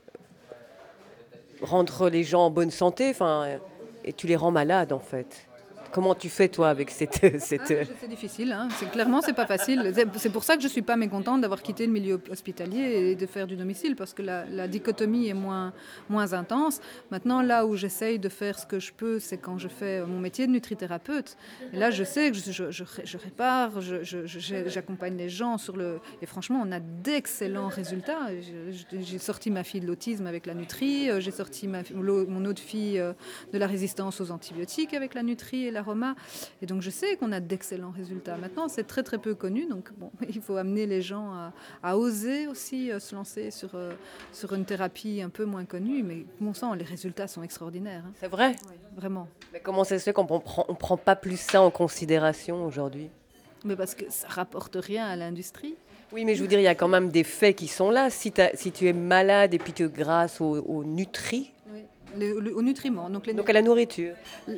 Speaker 3: rendre les gens en bonne santé, enfin, et tu les rends malades, en fait. Comment tu fais, toi, avec cette... cette...
Speaker 4: Ah, c'est difficile, hein. C'est, clairement, c'est pas facile. C'est, c'est pour ça que je suis pas mécontente d'avoir quitté le milieu hospitalier et de faire du domicile, parce que la, la dichotomie est moins, moins intense. Maintenant, là où j'essaye de faire ce que je peux, c'est quand je fais mon métier de nutrithérapeute. Et là, je sais que je, je, je, je répare, je, je, je- j'accompagne les gens sur le... Et franchement, on a d'excellents résultats. Je- je- J'ai sorti ma fille de l'autisme avec la nutrie, euh, j'ai sorti ma, mon autre fille euh, de la résistance aux antibiotiques avec la nutrie et l'aroma. Et donc, je sais qu'on a d'excellents résultats. Maintenant, c'est très, très peu connu. Donc, bon, il faut amener les gens à, à oser aussi euh, se lancer sur, euh, sur une thérapie un peu moins connue. Mais bon sang, les résultats sont extraordinaires, hein.
Speaker 3: C'est vrai.
Speaker 4: Oui, vraiment.
Speaker 3: Mais comment ça se fait qu'on ne prend, on prend pas plus ça en considération aujourd'hui?
Speaker 4: Mais parce que ça rapporte rien à l'industrie.
Speaker 3: Oui, mais je veux dire, il y a quand même des faits qui sont là. Si, t'as- si tu es malade et puis que grâce au, au nutri,
Speaker 4: Oui. Le- le- aux nutriments. Donc, les
Speaker 3: donc à la nourriture.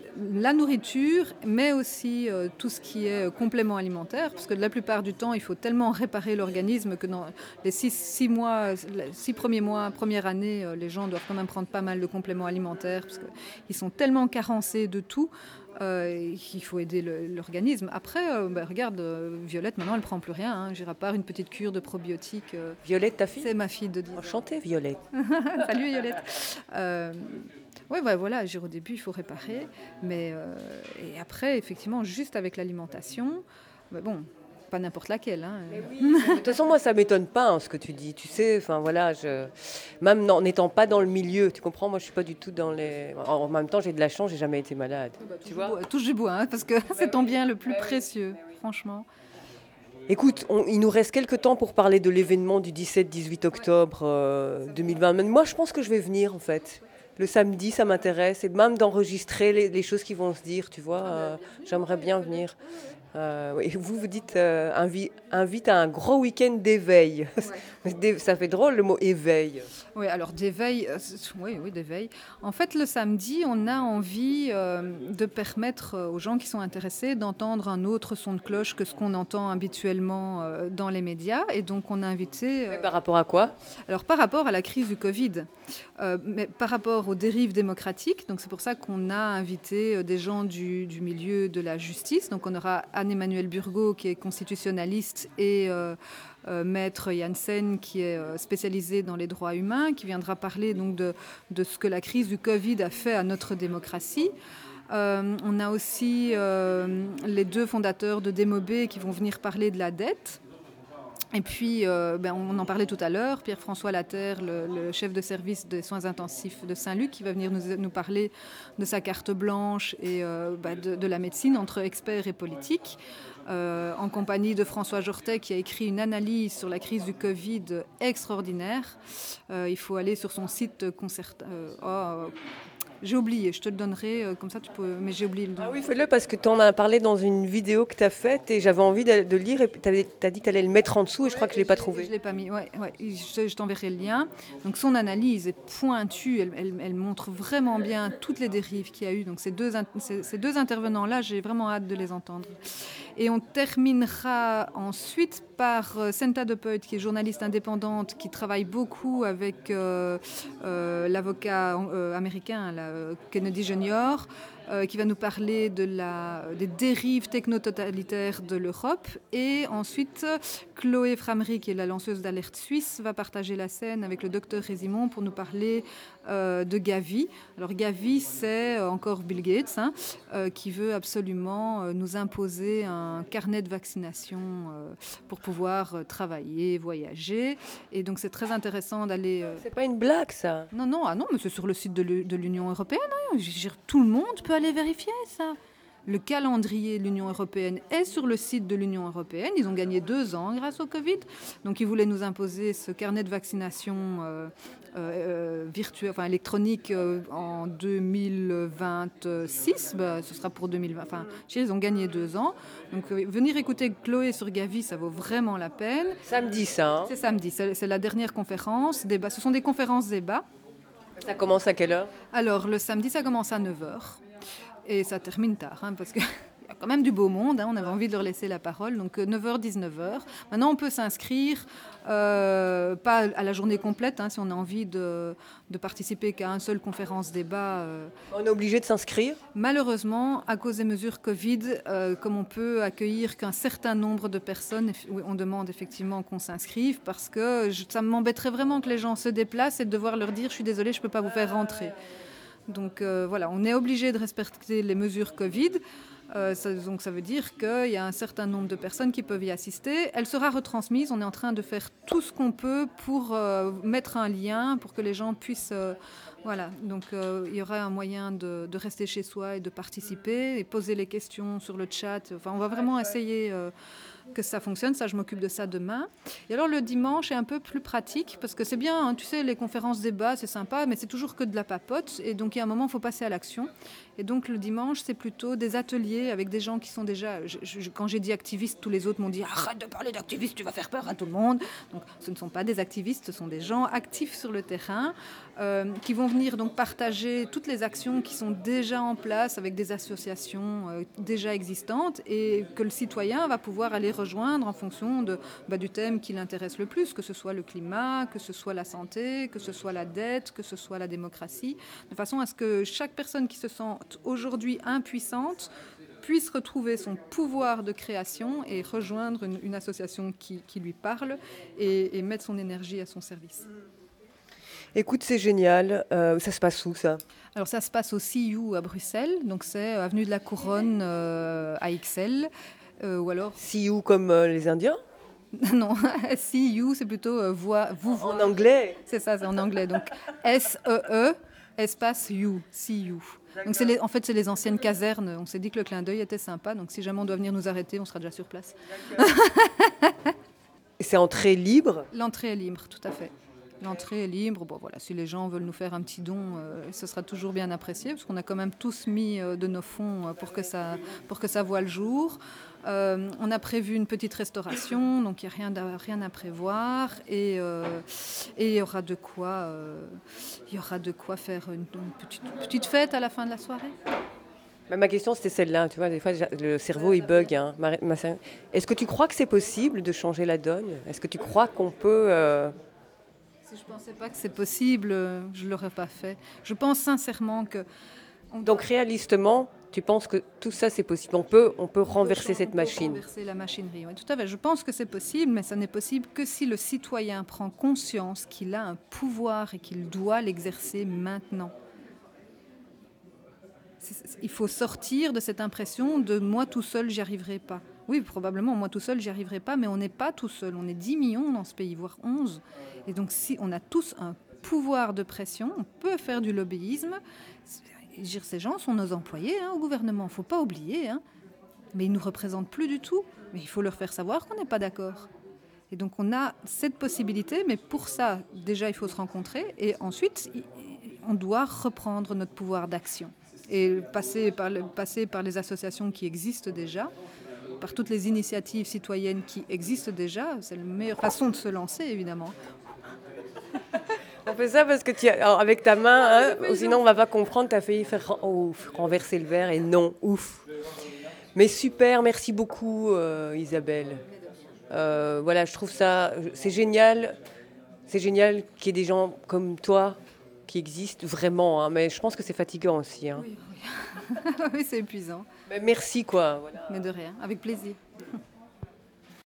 Speaker 4: La nourriture, mais aussi euh, tout ce qui est euh, complément alimentaire, parce que la plupart du temps, il faut tellement réparer l'organisme que dans les six, six mois, les six premiers mois, première année, euh, les gens doivent quand même prendre pas mal de compléments alimentaires, parce qu'ils sont tellement carencés de tout euh, qu'il faut aider le- l'organisme. Après, euh, ben, regarde, euh, Violette, maintenant, elle prend plus rien. Hein. J'irai part une petite cure de probiotiques. euh,
Speaker 3: Violette, ta fille?
Speaker 4: c'est ma fille de dix ans.
Speaker 3: Enchantée, Violette.
Speaker 4: Salut Violette. Euh, ouais, ouais, voilà, j'ai- au début, il faut réparer. Mais, euh, et après, effectivement, juste avec l'alimentation, mais bon, pas n'importe laquelle. Hein.
Speaker 3: De toute façon, moi, ça m'étonne pas hein, ce que tu dis. Tu sais, enfin voilà, je... même en n'étant pas dans le milieu, tu comprends, moi, je suis pas du tout dans les. En en même temps, j'ai de la chance, j'ai jamais été malade. Tu vois.
Speaker 4: Touche, touche du bois, hein, parce que c'est ton bien le plus précieux, franchement.
Speaker 3: Écoute, on- il nous reste quelques temps pour parler de l'événement du dix-sept dix-huit octobre euh, deux mille vingt. Mais moi, je pense que je vais venir, en fait. Le samedi, ça m'intéresse. Et même d'enregistrer les, les choses qui vont se dire, tu vois. euh, j'aimerais bien venir. Euh, et vous, vous dites euh, invi- invite à un gros week-end d'éveil. D'é- Ça fait drôle le mot éveil.
Speaker 4: Oui, alors d'éveil, euh, c'est- oui, oui, d'éveil. En fait, le samedi, on a envie euh, de permettre euh, aux gens qui sont intéressés d'entendre un autre son de cloche que ce qu'on entend habituellement euh, dans les médias. Et donc, on a invité... euh,
Speaker 3: Mais par rapport à quoi?
Speaker 4: Alors, par rapport à la crise du Covid, euh, mais par rapport aux dérives démocratiques, donc c'est pour ça qu'on a invité euh, des gens du, du milieu de la justice. Donc, on aura Anne-Emmanuelle Burgot, qui est constitutionnaliste, et euh, euh, Maître Janssen, qui est euh, spécialisé dans les droits humains, qui viendra parler donc de, de ce que la crise du Covid a fait à notre démocratie. Euh, on a aussi euh, les deux fondateurs de Démobé qui vont venir parler de la dette. Et puis, euh, ben, on en parlait tout à l'heure, Pierre-François Laterre, le, le chef de service des soins intensifs de Saint-Luc, qui va venir nous, nous parler de sa carte blanche et euh, ben, de, de la médecine entre experts et politiques, euh, en compagnie de François Jortet, qui a écrit une analyse sur la crise du Covid extraordinaire. Euh, il faut aller sur son site concert... euh, oh, j'ai oublié, je te le donnerai, euh, comme ça tu peux... Mais j'ai oublié le
Speaker 3: Ah oui, fais-le parce que tu en as parlé dans une vidéo que tu as faite et j'avais envie de, de lire et tu as dit que tu allais le mettre en dessous et je crois que je ne l'ai pas
Speaker 4: Je
Speaker 3: trouvé.
Speaker 4: ne l'ai pas mis, ouais, ouais. Je, je t'enverrai le lien. Donc son analyse est pointue, elle, elle- elle montre vraiment bien toutes les dérives qu'il y a eu. Donc ces deux, in- ces, ces deux intervenants-là, j'ai vraiment hâte de les entendre. Et on terminera ensuite par euh, Senta de Peut, qui est journaliste indépendante, qui travaille beaucoup avec euh, euh, l'avocat euh, américain, là, euh, Kennedy Junior, euh, qui va nous parler de la, des dérives techno-totalitaires de l'Europe. Et ensuite, Chloé Framery, qui est la lanceuse d'alerte suisse, va partager la scène avec le docteur Résimond pour nous parler euh, de Gavi. Alors Gavi, c'est euh, encore Bill Gates, hein, euh, qui veut absolument euh, nous imposer un carnet de vaccination euh, pour pouvoir euh, travailler, voyager. Et donc c'est très intéressant d'aller... euh,
Speaker 3: C'est pas une blague ça.
Speaker 4: non, non, ah non, mais c'est sur le site de l'U- de l'Union européenne. Hein. Je veux dire, tout le monde peut aller vérifier ça. Le calendrier de l'Union européenne est sur le site de l'Union européenne. Ils ont gagné deux ans grâce au Covid. Donc, ils voulaient nous imposer ce carnet de vaccination euh, euh, virtuel, enfin électronique euh, en deux mille vingt-six. Bah, ce sera pour deux mille vingt. Enfin, je sais, ils ont gagné deux ans. Donc, euh, venir écouter Chloé sur Gavi, ça vaut vraiment la peine.
Speaker 3: Samedi ça. Hein.
Speaker 4: C'est samedi, c'est c'est la dernière conférence. Débat. Ce sont des conférences débats.
Speaker 3: Ça commence à quelle heure?
Speaker 4: Alors, le samedi, ça commence à neuf heures et ça termine tard, hein, parce qu'il y a quand même du beau monde, hein, on avait envie de leur laisser la parole, donc neuf heures, dix-neuf heures. Maintenant, on peut s'inscrire, euh, pas à la journée complète, hein, si on a envie de, de participer qu'à une seule conférence-débat. Euh.
Speaker 3: On est obligé de s'inscrire?
Speaker 4: Malheureusement, à cause des mesures Covid, euh, comme on peut accueillir qu'un certain nombre de personnes, on demande effectivement qu'on s'inscrive, parce que je, ça m'embêterait vraiment que les gens se déplacent et de devoir leur dire « je suis désolée, je ne peux pas vous faire rentrer ». Donc euh, voilà, on est obligé de respecter les mesures Covid. Euh, ça, donc ça veut dire qu'il y a un certain nombre de personnes qui peuvent y assister. Elle sera retransmise. On est en train de faire tout ce qu'on peut pour euh, mettre un lien, pour que les gens puissent... Euh, voilà, donc euh, il y aura un moyen de, de rester chez soi et de participer et poser les questions sur le chat. Enfin, on va vraiment essayer... Euh, que ça fonctionne, ça je m'occupe de ça demain. Et alors le dimanche est un peu plus pratique, parce que c'est bien, hein, tu sais, les conférences débats, c'est sympa, mais c'est toujours que de la papote, et donc il y a un moment, il faut passer à l'action. Et donc le dimanche, c'est plutôt des ateliers avec des gens qui sont déjà... Je, je, quand j'ai dit activistes, tous les autres m'ont dit « Arrête de parler d'activistes, tu vas faire peur à tout le monde ». Donc ce ne sont pas des activistes, ce sont des gens actifs sur le terrain, euh, qui vont venir donc partager toutes les actions qui sont déjà en place avec des associations euh, déjà existantes, et que le citoyen va pouvoir aller rejoindre en fonction de, bah, du thème qui l'intéresse le plus, que ce soit le climat, que ce soit la santé, que ce soit la dette, que ce soit la démocratie, de façon à ce que chaque personne qui se sent aujourd'hui impuissante puisse retrouver son pouvoir de création et rejoindre une, une association qui, qui lui parle et, et mettre son énergie à son service.
Speaker 3: Écoute, c'est génial. Euh, ça se passe où, ça? Alors,
Speaker 4: ça se passe au C U à Bruxelles, donc c'est avenue de la Couronne euh, à Ixelles. Euh, ou alors...
Speaker 3: C U comme euh, les Indiens?
Speaker 4: Non, C U, c'est plutôt euh, voix, vous
Speaker 3: En
Speaker 4: voix.
Speaker 3: anglais?
Speaker 4: C'est ça, c'est en anglais. Donc S E E, espace U, C U. Donc c'est les, en fait, c'est les anciennes casernes. On s'est dit que le clin d'œil était sympa, donc si jamais on doit venir nous arrêter, on sera déjà sur place.
Speaker 3: Et c'est entrée libre?
Speaker 4: L'entrée est libre, tout à fait. L'entrée est libre. Bon, voilà, si les gens veulent nous faire un petit don, euh, ce sera toujours bien apprécié, parce qu'on a quand même tous mis euh, de nos fonds pour que ça, pour que ça voie le jour. Euh, on a prévu une petite restauration, donc il n'y a rien, à, rien à prévoir, et euh, et il y aura de quoi, euh, il y aura de quoi faire une, une petite, petite fête à la fin de la soirée.
Speaker 3: Ma question, c'était celle-là. Tu vois, des fois, le cerveau, il bug. Hein. Est-ce que tu crois que c'est possible de changer la donne? Est-ce que tu crois qu'on peut... Euh...
Speaker 4: Si je ne pensais pas que c'est possible, je ne l'aurais pas fait. Je pense sincèrement que...
Speaker 3: Donc, réalistement, tu penses que tout ça, c'est possible? On peut, on peut renverser cette machine?
Speaker 4: On peut renverser la machinerie, oui, tout à fait. Je pense que c'est possible, mais ça n'est possible que si le citoyen prend conscience qu'il a un pouvoir et qu'il doit l'exercer maintenant. Il faut sortir de cette impression de « moi tout seul, j'y arriverai pas ». Oui, probablement, moi tout seul, j'y arriverai pas, mais on n'est pas tout seul. On est dix millions dans ce pays, voire onze. Et donc, si on a tous un pouvoir de pression, on peut faire du lobbyisme. Ces gens sont nos employés hein, au gouvernement, il ne faut pas oublier. Hein. Mais ils ne nous représentent plus du tout. Mais il faut leur faire savoir qu'on n'est pas d'accord. Et donc, on a cette possibilité, mais pour ça, déjà, il faut se rencontrer. Et ensuite, on doit reprendre notre pouvoir d'action. Et passer par, le, passer par les associations qui existent déjà, par toutes les initiatives citoyennes qui existent déjà. C'est la meilleure façon de se lancer, évidemment.
Speaker 3: On fait ça parce que tu as, avec ta main, hein, sinon on ne va pas comprendre, tu as failli faire oh, renverser le verre et non, ouf. Mais super, merci beaucoup euh, Isabelle. Euh, voilà, je trouve ça, c'est génial, c'est génial qu'il y ait des gens comme toi qui existent vraiment, hein, mais je pense que c'est fatigant aussi. Hein.
Speaker 4: Oui, oui. Oui, c'est épuisant.
Speaker 3: Mais merci quoi. Voilà.
Speaker 4: Mais de rien, avec plaisir.